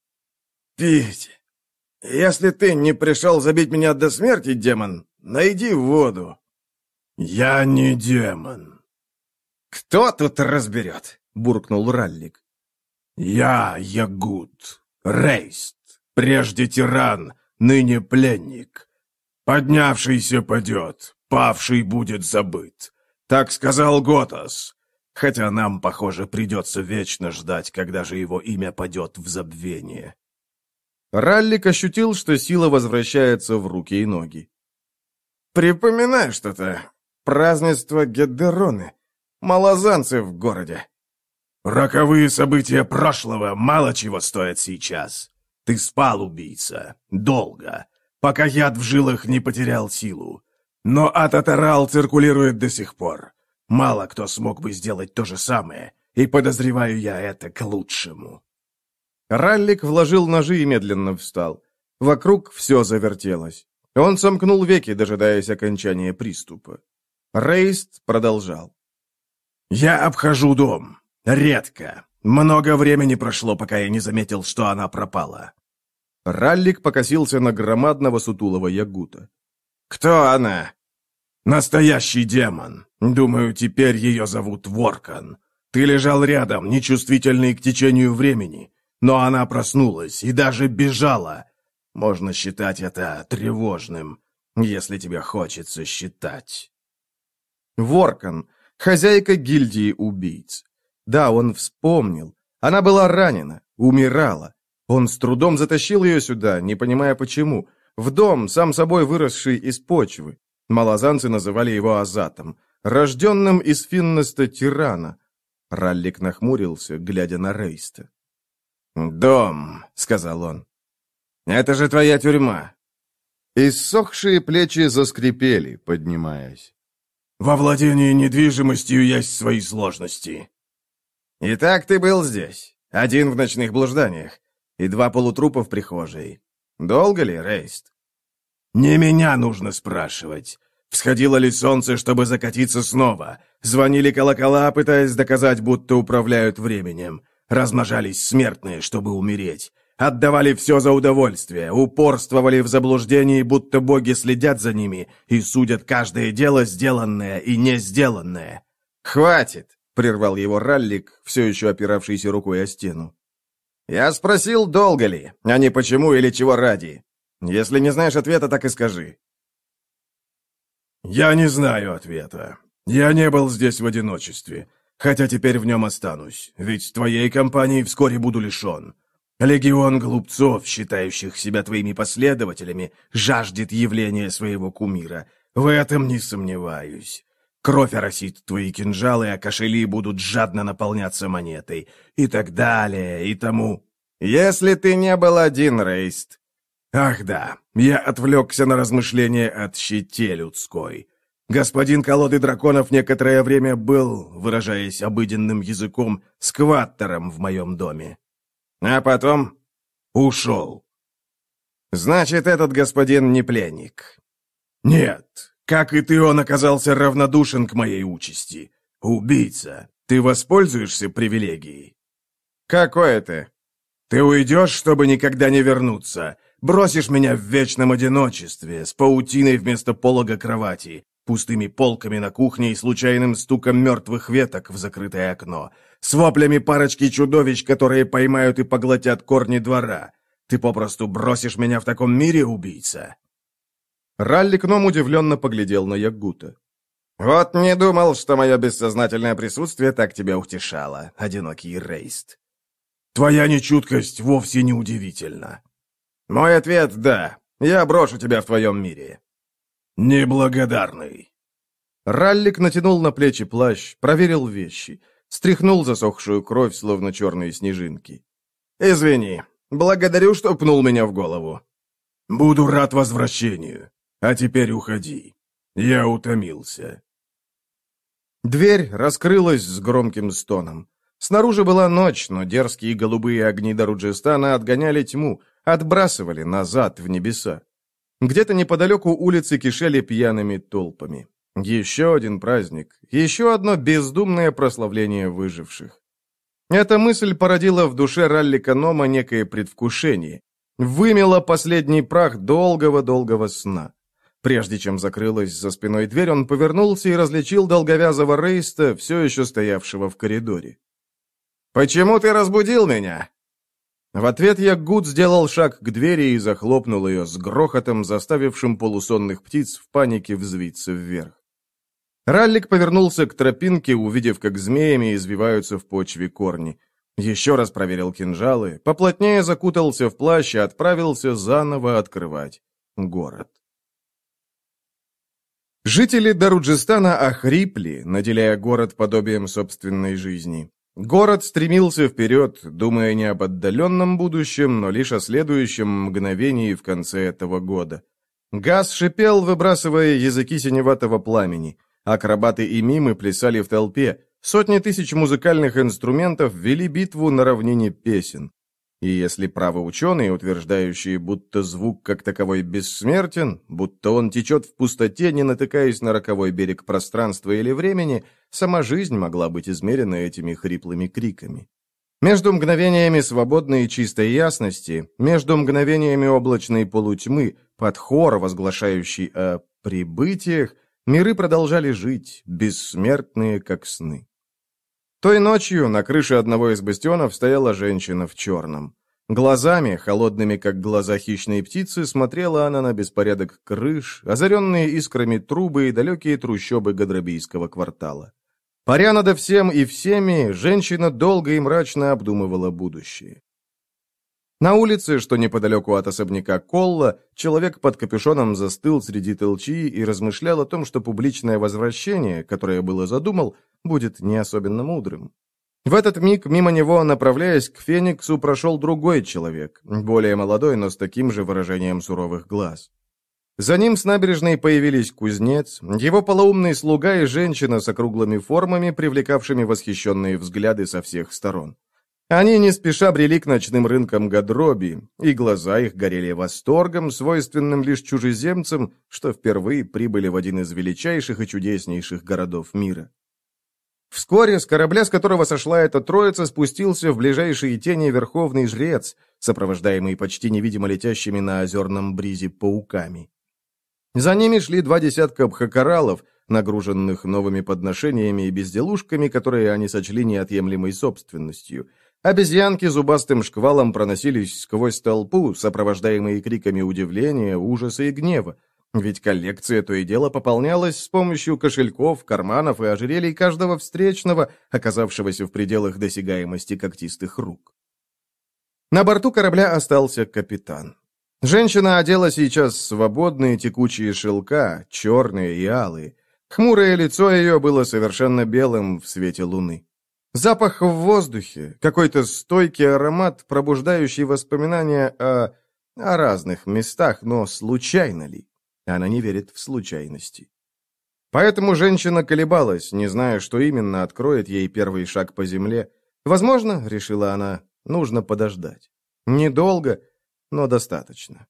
«Пить. Если ты не пришел забить меня до смерти, демон, найди воду». «Я не демон». «Кто тут разберет?» — буркнул Раллик. «Я Ягут, Рейст, прежде тиран, ныне пленник. Поднявшийся падет, павший будет забыт. Так сказал Готос, хотя нам, похоже, придется вечно ждать, когда же его имя падет в забвение». Раллик ощутил, что сила возвращается в руки и ноги. «Припоминаю что-то. Празднество Гедероны. Малозанцы в городе». «Роковые события прошлого мало чего стоят сейчас. Ты спал, убийца, долго, пока яд в жилах не потерял силу. Но Ататарал циркулирует до сих пор. Мало кто смог бы сделать то же самое, и подозреваю я это к лучшему». Раллик вложил ножи и медленно встал. Вокруг все завертелось. Он сомкнул веки, дожидаясь окончания приступа. Рейст продолжал. «Я обхожу дом. Редко. Много времени прошло, пока я не заметил, что она пропала». Раллик покосился на громадного сутулого ягута. «Кто она?» «Настоящий демон. Думаю, теперь ее зовут Воркан. Ты лежал рядом, нечувствительный к течению времени, но она проснулась и даже бежала. Можно считать это тревожным, если тебе хочется считать». Воркан, хозяйка гильдии убийц. Да, он вспомнил. Она была ранена, умирала. Он с трудом затащил ее сюда, не понимая почему. В дом, сам собой выросший из почвы. Малозанцы называли его Азатом, рожденным из финноста тирана. Раллик нахмурился, глядя на Рейста. «Дом», — сказал он. «Это же твоя тюрьма». Иссохшие плечи заскрипели, поднимаясь. «Во владении недвижимостью есть свои сложности». «Итак, ты был здесь, один в ночных блужданиях, и два полутрупа в прихожей. Долго ли, Рейст?» «Не меня нужно спрашивать. Всходило ли солнце, чтобы закатиться снова? Звонили колокола, пытаясь доказать, будто управляют временем. Размножались смертные, чтобы умереть. Отдавали все за удовольствие, упорствовали в заблуждении, будто боги следят за ними и судят каждое дело, сделанное и не сделанное. «Хватит!» — прервал его Раллик, все еще опиравшийся рукой о стену. «Я спросил, долго ли, а не почему или чего ради. Если не знаешь ответа, так и скажи». «Я не знаю ответа. Я не был здесь в одиночестве, хотя теперь в нем останусь, ведь твоей компании вскоре буду лишен. Легион глупцов, считающих себя твоими последователями, жаждет явления своего кумира. В этом не сомневаюсь. Кровь оросит твои кинжалы, а кошели будут жадно наполняться монетой. И так далее, и тому. Если ты не был один, Рейст». Ах да, я отвлекся на размышления от щите людской. Господин колоды драконов некоторое время был, выражаясь обыденным языком, скваттером в моем доме. А потом ушел. Значит, этот господин не пленник. Нет, как и ты, он оказался равнодушен к моей участи. Убийца, ты воспользуешься привилегией? Какой это? Ты уйдешь, чтобы никогда не вернуться. Бросишь меня в вечном одиночестве, с паутиной вместо полога кровати, пустыми полками на кухне и случайным стуком мертвых веток в закрытое окно, с воплями парочки чудовищ, которые поймают и поглотят корни двора. Ты попросту бросишь меня в таком мире, убийца?» Раллик Ном удивленно поглядел на Ягута. «Вот не думал, что мое бессознательное присутствие так тебя утешало, одинокий Рейст». «Твоя нечуткость вовсе не удивительна». «Мой ответ — да. Я брошу тебя в твоем мире». «Неблагодарный». Раллик натянул на плечи плащ, проверил вещи, стряхнул засохшую кровь, словно черные снежинки. «Извини, благодарю, что пнул меня в голову». «Буду рад возвращению. А теперь уходи. Я утомился». Дверь раскрылась с громким стоном. Снаружи была ночь, но дерзкие голубые огни Даруджистана отгоняли тьму, отбрасывали назад в небеса. Где-то неподалеку улицы кишели пьяными толпами. Еще один праздник, еще одно бездумное прославление выживших. Эта мысль породила в душе Раллика Нома некое предвкушение, вымела последний прах долгого-долгого сна. Прежде чем закрылась за спиной дверь, он повернулся и различил долговязого Рейста, все еще стоявшего в коридоре. «Почему ты разбудил меня?» В ответ Яггут сделал шаг к двери и захлопнул ее с грохотом, заставившим полусонных птиц в панике взвиться вверх. Раллик повернулся к тропинке, увидев, как змеями извиваются в почве корни. Еще раз проверил кинжалы, поплотнее закутался в плащ и отправился заново открывать город. Жители Даруджистана охрипли, наделяя город подобием собственной жизни. Город стремился вперед, думая не об отдаленном будущем, но лишь о следующем мгновении в конце этого года. Газ шипел, выбрасывая языки синеватого пламени. Акробаты и мимы плясали в толпе. Сотни тысяч музыкальных инструментов вели битву на равнине песен. И если правы ученые, утверждающие, будто звук как таковой бессмертен, будто он течет в пустоте, не натыкаясь на роковой берег пространства или времени, сама жизнь могла быть измерена этими хриплыми криками. Между мгновениями свободной и чистой ясности, между мгновениями облачной полутьмы, под хор, возглашающий о прибытиях, миры продолжали жить, бессмертные, как сны. Той ночью на крыше одного из бастионов стояла женщина в черном. Глазами, холодными, как глаза хищной птицы, смотрела она на беспорядок крыш, озаренные искрами трубы и далекие трущобы Гадрабийского квартала. Паря над всем и всеми, женщина долго и мрачно обдумывала будущее. На улице, что неподалеку от особняка Колла, человек под капюшоном застыл среди толчи и размышлял о том, что публичное возвращение, которое было задумал, будет не особенно мудрым. В этот миг мимо него, направляясь к Фениксу, прошел другой человек, более молодой, но с таким же выражением суровых глаз. За ним с набережной появились кузнец, его полоумный слуга и женщина с округлыми формами, привлекавшими восхищенные взгляды со всех сторон. Они не спеша брели к ночным рынкам Гадроби, и глаза их горели восторгом, свойственным лишь чужеземцам, что впервые прибыли в один из величайших и чудеснейших городов мира. Вскоре с корабля, с которого сошла эта троица, спустился в ближайшие тени верховный жрец, сопровождаемый почти невидимо летящими на озерном бризе пауками. За ними шли два десятка бхакаралов, нагруженных новыми подношениями и безделушками, которые они сочли неотъемлемой собственностью. Обезьянки зубастым шквалом проносились сквозь толпу, сопровождаемые криками удивления, ужаса и гнева. Ведь коллекция то и дело пополнялась с помощью кошельков, карманов и ожерелий каждого встречного, оказавшегося в пределах досягаемости когтистых рук. На борту корабля остался капитан. Женщина одела сейчас свободные текучие шелка, черные и алые. Хмурое лицо ее было совершенно белым в свете луны. Запах в воздухе, какой-то стойкий аромат, пробуждающий воспоминания о... о разных местах, но случайно ли? Она не верит в случайности. Поэтому женщина колебалась, не зная, что именно откроет ей первый шаг по земле. Возможно, решила она, нужно подождать. Недолго, но достаточно.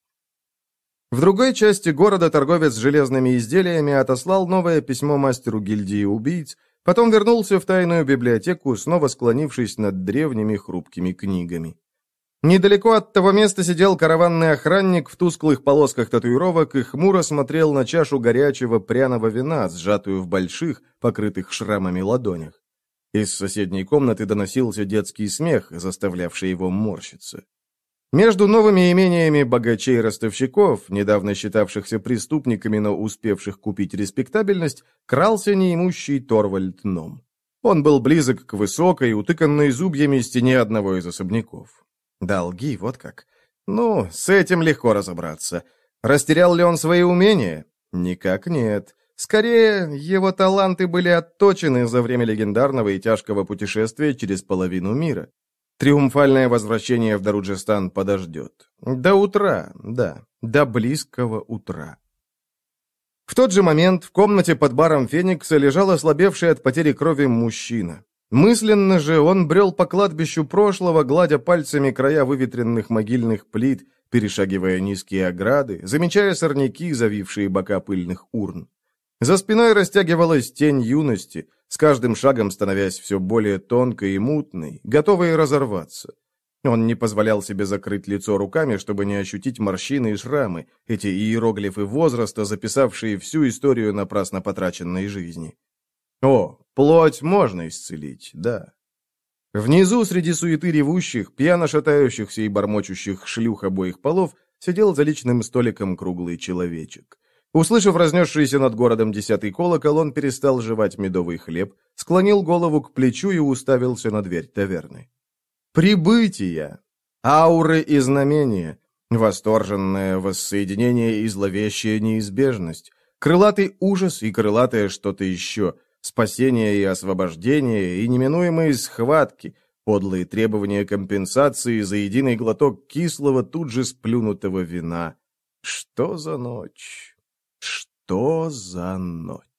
В другой части города торговец железными изделиями отослал новое письмо мастеру гильдии убийц, потом вернулся в тайную библиотеку, снова склонившись над древними хрупкими книгами. Недалеко от того места сидел караванный охранник в тусклых полосках татуировок и хмуро смотрел на чашу горячего пряного вина, сжатую в больших, покрытых шрамами ладонях. Из соседней комнаты доносился детский смех, заставлявший его морщиться. Между новыми имениями богачей-ростовщиков, недавно считавшихся преступниками, но успевших купить респектабельность, крался неимущий Торвальд Ном. Он был близок к высокой, утыканной зубьями стене одного из особняков. Долги, вот как. Ну, с этим легко разобраться. Растерял ли он свои умения? Никак нет. Скорее, его таланты были отточены за время легендарного и тяжкого путешествия через половину мира. Триумфальное возвращение в Даруджистан подождет. До утра, да, до близкого утра. В тот же момент в комнате под баром Феникса лежал ослабевший от потери крови мужчина. Мысленно же он брел по кладбищу прошлого, гладя пальцами края выветренных могильных плит, перешагивая низкие ограды, замечая сорняки, завившие бока пыльных урн. За спиной растягивалась тень юности, с каждым шагом становясь все более тонкой и мутной, готовой разорваться. Он не позволял себе закрыть лицо руками, чтобы не ощутить морщины и шрамы, эти иероглифы возраста, записавшие всю историю напрасно потраченной жизни. О, плоть можно исцелить, да. Внизу, среди суеты ревущих, пьяно шатающихся и бормочущих шлюх обоих полов, сидел за личным столиком круглый человечек. Услышав разнесшийся над городом десятый колокол, он перестал жевать медовый хлеб, склонил голову к плечу и уставился на дверь таверны. Прибытие! Ауры и знамения, восторженное воссоединение и зловещая неизбежность, крылатый ужас и крылатое что-то еще, спасение и освобождение и неминуемые схватки, подлые требования компенсации за единый глоток кислого, тут же сплюнутого вина. Что за ночь? Что за ночь?